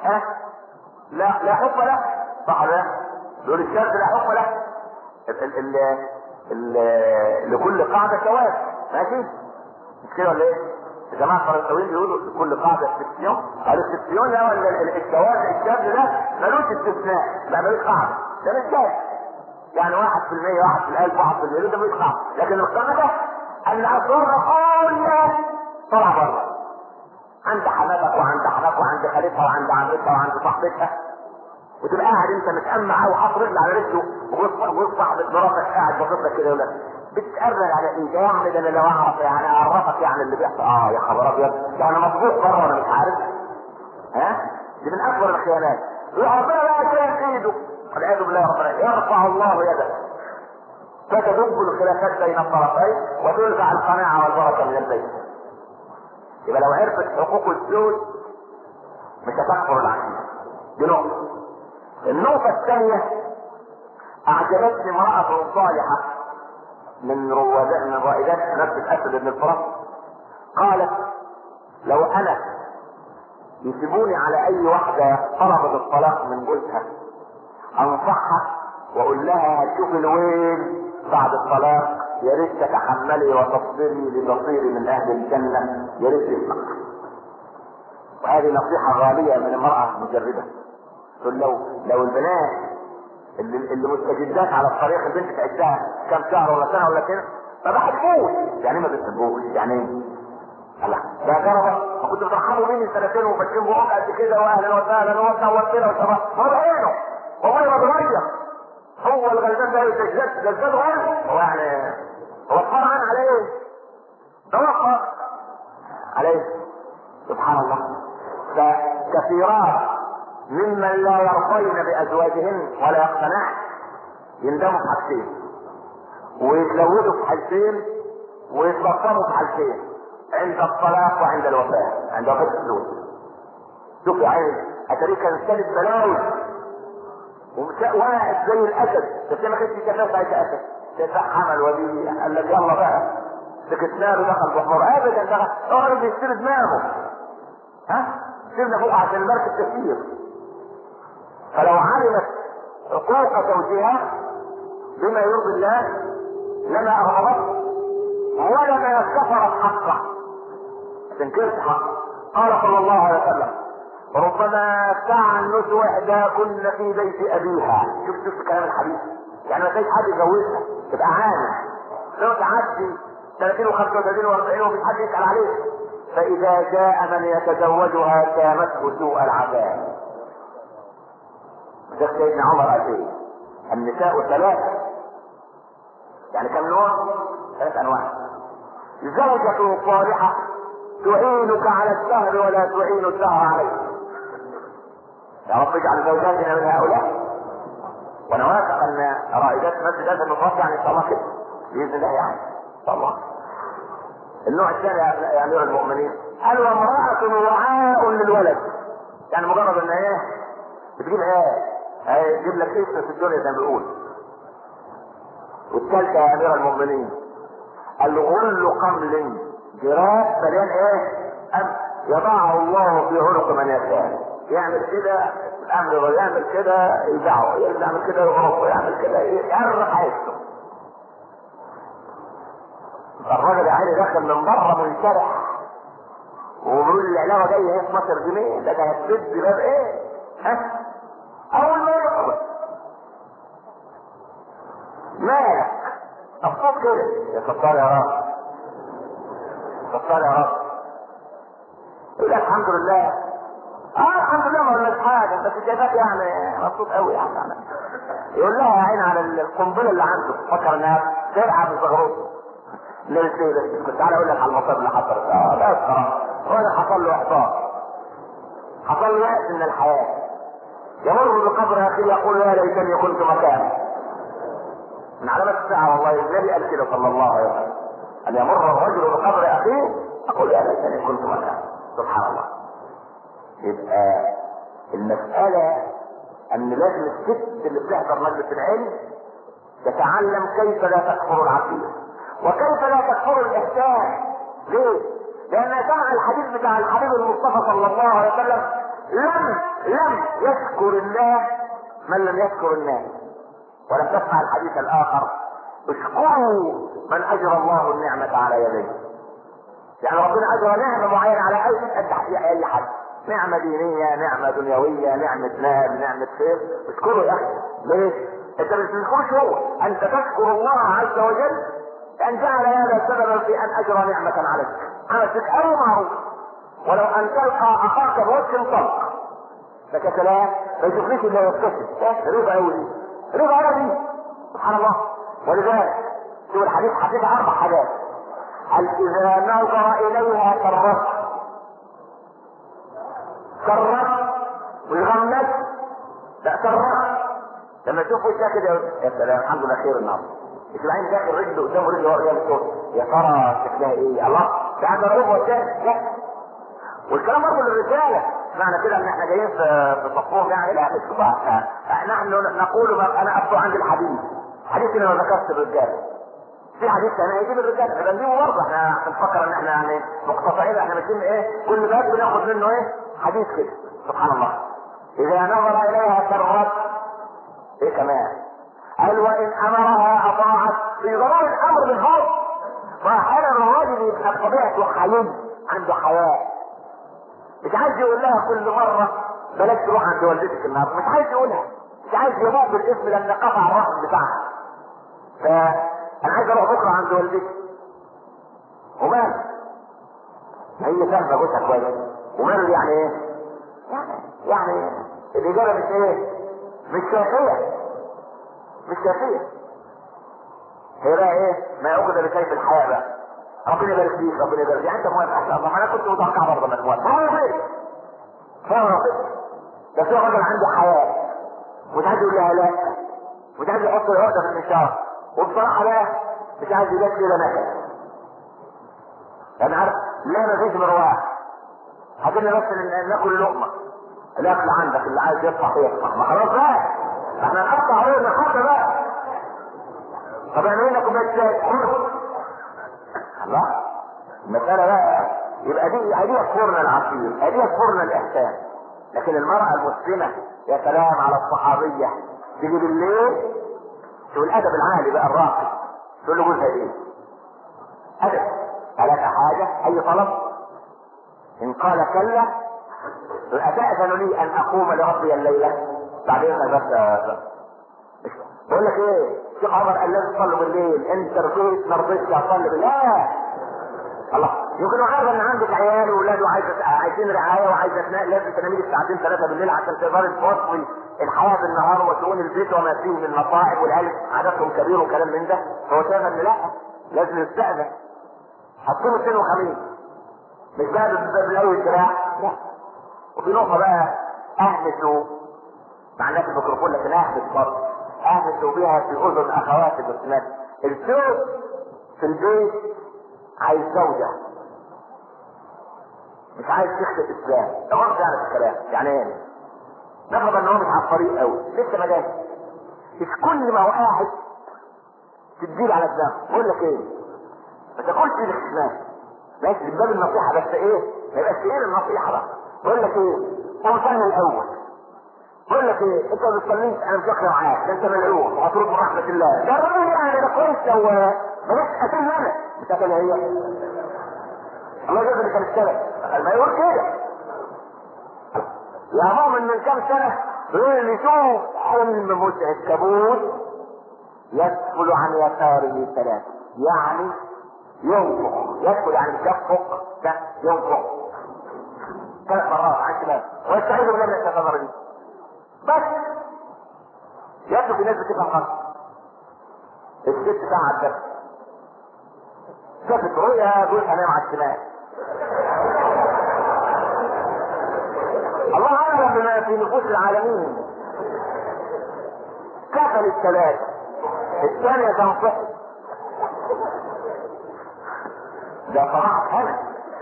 [SPEAKER 1] لا حب له، صح ولا لا؟ دول الشرط لا حب له. لكل قاعده ثواب، ماشي؟ مش كده ولا ايه؟ الجماعه الفرنساويين بيقولوا لكل قاعده استثناء، قالوا الاستثناء ده ولا الشواذ ده ملوش استثناء، لا ملوش قاعده، ده مش جاي. يعني 1%، 1 في الألف، 1 في المليون، ده ملوش قاعده. لكن القاعده ان اسرارها كلها طلع بره، عند حماتك وعند حماتك وعند خالتها وعند عمتها وعند صاحبتها، وتبقى قاعد انت متأمع وحاطط رجل على رجله وبص صاحبة مراتك قاعد باصص كده يقول لك بتقرر على ايه؟ يعني ده انا لو اعرف يعني اعرفك يعني اللي بيحصل. يا خبر ابيض، يعني مطبوخ بره وانا مش عارف. دي من اكبر الخيانات. ربنا بقى شايف ايده والعياذ بالله، ربنا يرفع الله يده فتدب الخلافات بين الطرفين وتنزع القناعه والبركه من البيت. يبقى لو عرفت حقوق الزوج مش هتكفر العقيده. دي نقطه. النقطه الثانيه، اعجبتني امراه صالحه من رائدات نفس اسد بن الفرات، قالت لو انا يسيبوني على اي واحده طلبت الطلاق من جوزها انصحها واقول لها شوفي الويل بعد الطلاق، يا ريت تتحملي وتصبري لتصيري من اهل الجنه، يا ريت تسمع. وهذه نصيحه غاليه من امراه مجرده. تقول لو البنات اللي مستجدات على الطريق البنت تعدها كم شهر ولا سنه ولا كده ما بحبوش. يعني ما بتحبوش يعني ايه؟ لا ده جربه، ما كنت بترحبوا مني سنتين وبتشم بقوم قد كده واهلا وسهلا وتنورت كده وشباب، هو بعينه والله ما بيغير. هو الغلبان ده جزاد غير هو يعني هو اتفرعن على ايه؟ توقع عليه. سبحان الله. فكثيرات ممن لا يرضين بازواجهن ولا يقتنعن يندموا في حاجتين ويتلوثوا في حاجتين ويتبطلوا في حاجتين، عند الطلاق وعند الوفاة، عند وفاة الزوج. شوف يا عيني اتاريه كان سالب بلاوي واحد زي الاسد، بس ما كانش كفايه عايز اسد تفاح حمل ودي قال لك يلا بقى سكتنا له دخل بحمر ابدا دخل هو بيشتري دماغه. ها سيبنا فوق عشان المركب كثير. فلو علمت حقوق زوجها بما يرضي الله لما اغضبته ولما كفرت حقه، تنكرت حقه. قال صلى الله عليه وسلم ربما تعنت احداكن في بيت ابيها. شوف كلام الحديث، يعني ما فيش حد يجوزها تبقى عالم لو تعدي 30 و35 و40 ومش حد يسال عليه، فاذا جاء من يتزوجها كامته سوء العذاب. ده سيدنا عمر قال ايه؟ النساء ثلاثه، يعني كم نوع؟ 3 انواع. زوجة صالحة تعينك على السهر ولا تعين السهر عليك. يا رب اجعل زوجاتنا من هؤلاء. وانا واثق ان رائدات مسجد هذا المتوقع ان شاء الله كده باذن الله، يعني ان شاء الله. النوع الثاني يا امير المؤمنين قال وامرأة وعاء للولد، يعني مجرد ان ايه بتجيب ايه تجيب لك اسم في الدنيا زي ما بيقول. والثالثة يا امير المؤمنين الغل قمل جراب مليان ايه يضعه الله في عنق من يشاء. يعمل كده الامر ويعمل كده يدعه، يعمل كده يغرق، يعمل كده يعرف عيشته. الراجل يا عيني داخل من بره منشرح وبيقول العلاوه جايه 12 جنيه، ده هتسد باب ايه؟ ها؟ اول ما يدخل مالك؟ الصوت كده يا ستار يا رب، ستار يا رب. يقول لك الحمد لله. الحمد لله ما قلناش حاجه بس الجزاك يعني مبسوط قوي يعني. يقول لها يا عين على القنبله اللي عنده، فكر انها تلعب بزغروطه. ليه كنت تعالى اقول لك على المصائب اللي حصلت. لا الصراحه الراجل حصل له احباط، حصل له يأس من الحياه. يمر بقبر اخيه يقول يا ليتني كنت مكانه. من علامات الساعه والله النبي قال كده صلى الله عليه وسلم ان يمر الرجل بقبر اخيه يقول يا ليتني كنت مكانه. سبحان الله. يبقى المسألة ان لازم الست اللي بتحضر مجلس العلم تتعلم كيف لا تكفر العقيدة وكيف لا تكفر الاحسان. ليه؟ لان سمع الحديث بتاع الحبيب المصطفى صلى الله عليه وسلم لم يشكر الله من لم يشكر الناس. ولم تسمع الحديث الاخر اشكروا من اجرى الله النعمة على يديه. يعني ربنا اجرى نعمة معينة على اي حد، نعمة دينية، نعمة دنيوية، نعمة مال، نعمة خير، اشكره يا اخي. ليش؟ انت مش تشكرش هو، انت تشكر الله عز وجل ان جعل هذا سببا في ان اجرى نعمة عليك. عملت اي معروف ولو ان تلقى اخاك بوجه طلق لك سلام ما يشوفنيش الا يبتسم. رضا قوي، رضا قوي سبحان الله. ولذلك شوف الحديث حديث 4 حاجات. هل اذا نظر اليها سرت ويغمس؟ لا سرت. لما تشوف وشها كده يا سلام الحمد لله خير النهارده. مش بعدين داخل رجله قدام رجله ورا الصوت يا ترى شكلها ايه؟ الله ده عنده ربع والثاني. لا والكلام برضه للرجاله، معنى كده ان احنا جايين في صفوف يعني لا مش بقى. نحن نقول انا ابقى عند الحديث اللي ما ذكرت الرجاله. في حديث ثاني هيجيب الرجاله احنا بنجيبه برضه. احنا بنفكر ان احنا يعني مقتطعين، احنا ماشيين ايه كل باب بناخد منه ايه حديث كده. سبحان الله. اذا نظر اليها سرت. ايه كمان؟ قال وان امرها اطاعت. في ضروري الامر بالخوف. فاحيانا الراجل يبقى بطبيعته حليم عنده حياء، مش عايز يقول لها كل مره بلاش تروح عند والدتك النهارده، مش عايز يقولها، مش عايز يروح بالاسم لان قطع الرحم بتاعها. فانا عايز اروح بكره عند والدتي ومال هي فاهمه جوزها كويس ومال يعني ايه؟ يعني الاجابه مش ايه؟ مش كافيه، مش كافيه. هي بقى ايه؟ ما يأخذ بسيف الحياه بقى. ربنا يبارك فيك، ربنا يبارك فيك. يعني انت موافق ان شاء الله؟ ما انا كنت متوقع برضه انك موافق. هو غير فاهم ربنا. بس هو راجل عنده حياه مش عايز يقول لها لا، مش عايز يحط العقده في المنشار، وبصراحه بقى مش عايز يجيب كده نكد. انا عارف ليه مفيش مروح، هتقول بس ناكل لقمه، الاكل عندك اللي عايز يطلع يطلع، ما خلاص بقى احنا نقطع عليه النهارده بقى. طب اعمل لنا كوبايه شاي خد. الله، المساله بقى يبقى دي يكفرنا العصير، دي يكفرنا الاحسان. لكن المرأة المسلمة يا سلام على الصحابية، تيجي بالليل شو الادب العالي بقى الراقي، تقول له جوزها ايه؟ ادب، ألك حاجة؟ اي طلب؟ ان قال كلا أتأذن لي ان اقوم لربي الليلة؟ بعدين بس بقول لك ايه؟ شيخ عمر قال لازم تصلي بالليل، انت رضيت ما رضيتش اصلي بالليل؟ لا الله، يمكن عارف ان عندك عيال واولاد عايزين رعايه وعايزه تنام، لازم تنامي لك ساعتين ثلاثه بالليل عشان تقدري تفصلي الحياه بالنهار وشؤون البيت وما فيه من مصائب، والعيال عددهم كبير وكلام من ده. هو شايف ان لا، لازم يستأذن. هتكونوا اثنين وخميس مش بقى بالاول الدراع، لا. وفي نقطه بقى اهمسوا مع الناس الميكروفون، لكن اهمس برضه اهمسوا بها في اذن اخواتي المسلمات. الزوج في البيت عايز زوجة، مش عايز شيخ الاسلام. ده غلط يعني في الكلام. يعني ايه؟ نفرض ان هو مش على الطريق قوي، لسه ما جاش، مش كل ما هو قاعد تديله على الدماغ. بقول لك ايه؟ ما تاكلش الاسلام، ماشي من باب النصيحه، بس ايه؟ ما يبقاش ايه النصيحه بقى. بقول لك ايه؟ قوم صلي الاول. بقول لك ايه؟ انت ما بتصليش انا مش واخد معاك، ده انت ملعون ومطرود من رحمه الله. ده الراجل يعني ده كويس لو بلاش قتل انا مش قتل هي. الله يجزي اللي كان السبب ما يقول كده. يا مؤمن من كام سنه يقول اللي يشوف حلم متعب كابوس يدخل عن يساره ثلاثه، يعني ينفق، يدخل يعني يشفق، ده ينفق 3 مرات عن شمال ويستعيذ بالله من الشيطان الرجيم. بس يبدو في ناس بتفهم غلط. الست ساعة الدرس شافت رؤيا جوزها نام على الشمال. الله اعلم بما في نفوس العالمين. كفل الثلاثة، الثانية تنصح. ده صراحة هنا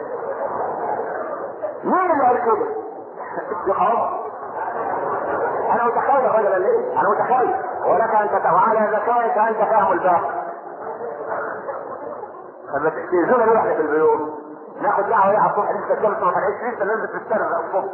[SPEAKER 1] مين اللي قال كده؟ الشيخ عمر. انا متخيل الرجل ليه؟ انا متخيل، ولك ان وعلى ذكائك انت فاهم الباقي. لما تستيزونا ليه احنا في البيوت ناخد دعوه ايه على الصبح، لسه الشمس ما طلعتش، لسه الناس بتسترزق الصبح.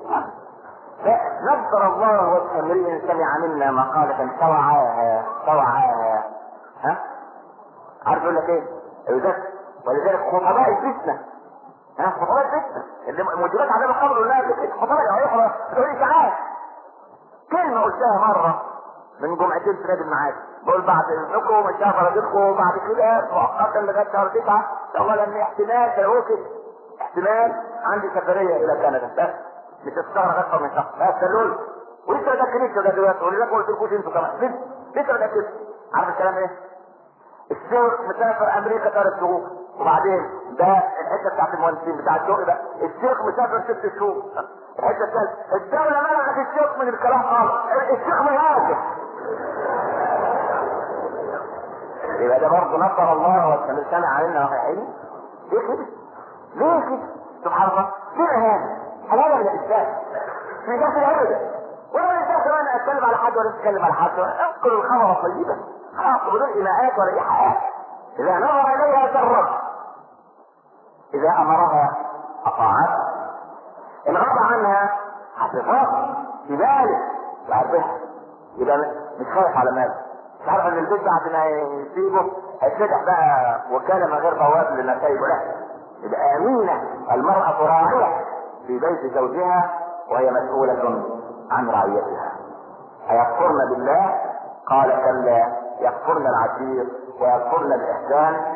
[SPEAKER 1] نذكر الله وجه امرئ سمع منا مقالة توعاها ها؟ عارف يقول لك ايه؟ ولذلك خطباء الفتنة، خطباء الفتنة اللي موجبات عذاب القبر ولا خطباء يقرا تقول ساعات. كلمة قلتها مرة من جمعتين في نادي المعاد، بقول بعد اذنكم ان شاء الله رضيتكم بعد كده مؤقتا لغايه شهر 9 ان شاء الله، لان احتمال تروكي احتمال عندي سفريه الى كندا، بس مش هتستغرق اكثر من شهر. بس قالوا ولسه ما تاكلتش ده دلوقتي، ولذلك ما قلتلكوش انتوا كمان لسه ما تاكلتش. عارف الكلام ايه؟ الشيخ مسافر امريكا 3 شهور، وبعدين ده الحته بتاعت المهندسين بتاع الشغل ده، الشيخ مسافر 6 شهور. الحته الثالثه الدوله منعت الشيخ من الكلام خالص، الشيخ مهاجر. يبقى ده برضه نصر الله والسماء سمع علينا وحيين. ليه كده؟ ليه كده؟ سبحان الله، ليه هذا؟ حلال من الاسلام في داخل ابدا، ولا الانسان كمان اتكلم على حد ولا اتكلم على حد، انقل الخمر طيبا خلاص بدون ايماءات ولا اي حاجه. اذا نظر اليها سرت، اذا امرها اطاعت، ان غاب عنها حفظها في بالك وعرفها، يبقى مش خايف على ماله، مش عارف ان البيت بعد ما يسيبه هيتفتح بقى وكاله من غير بواب لنتائجه، لا، يبقى امينه. المراه راعيه في بيت زوجها وهي مسؤوله عن رعيتها. ايكفرن بالله؟ قال كلا، يكفرن العشير ويكفرن الاحسان.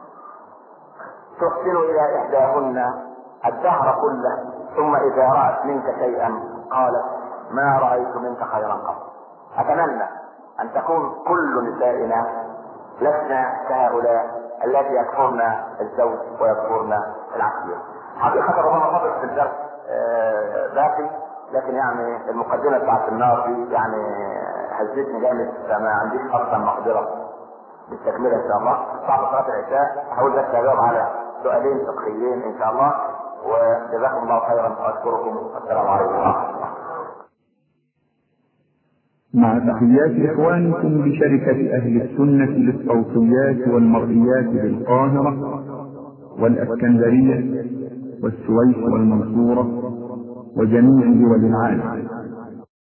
[SPEAKER 1] تحسن الى احداهن الدهر كله، ثم اذا رأت منك شيئا قالت ما رأيت منك خيرا قط. اتمنى ان تكون كل نسائنا لسنا كهؤلاء التي يكفرن الزوج ويكفرن العشير. حقيقة ربما فضل في الدرس باقي، لكن يعني المقدمة بتاعت النار دي يعني هزتني جامد فما عنديش اصلا مقدره بالتكمله ان شاء الله. بعد صلاه العشاء هحاول بس اجاوب على سؤالين فقهيين ان شاء الله، وجزاكم الله خيرا واشكركم. السلام عليكم ورحمه الله.
[SPEAKER 2] مع تحيات إخوانكم بشركة أهل السنة للصوتيات والمرئيات بالقاهرة والإسكندرية والسويس والمنصورة وجميع دول العالم.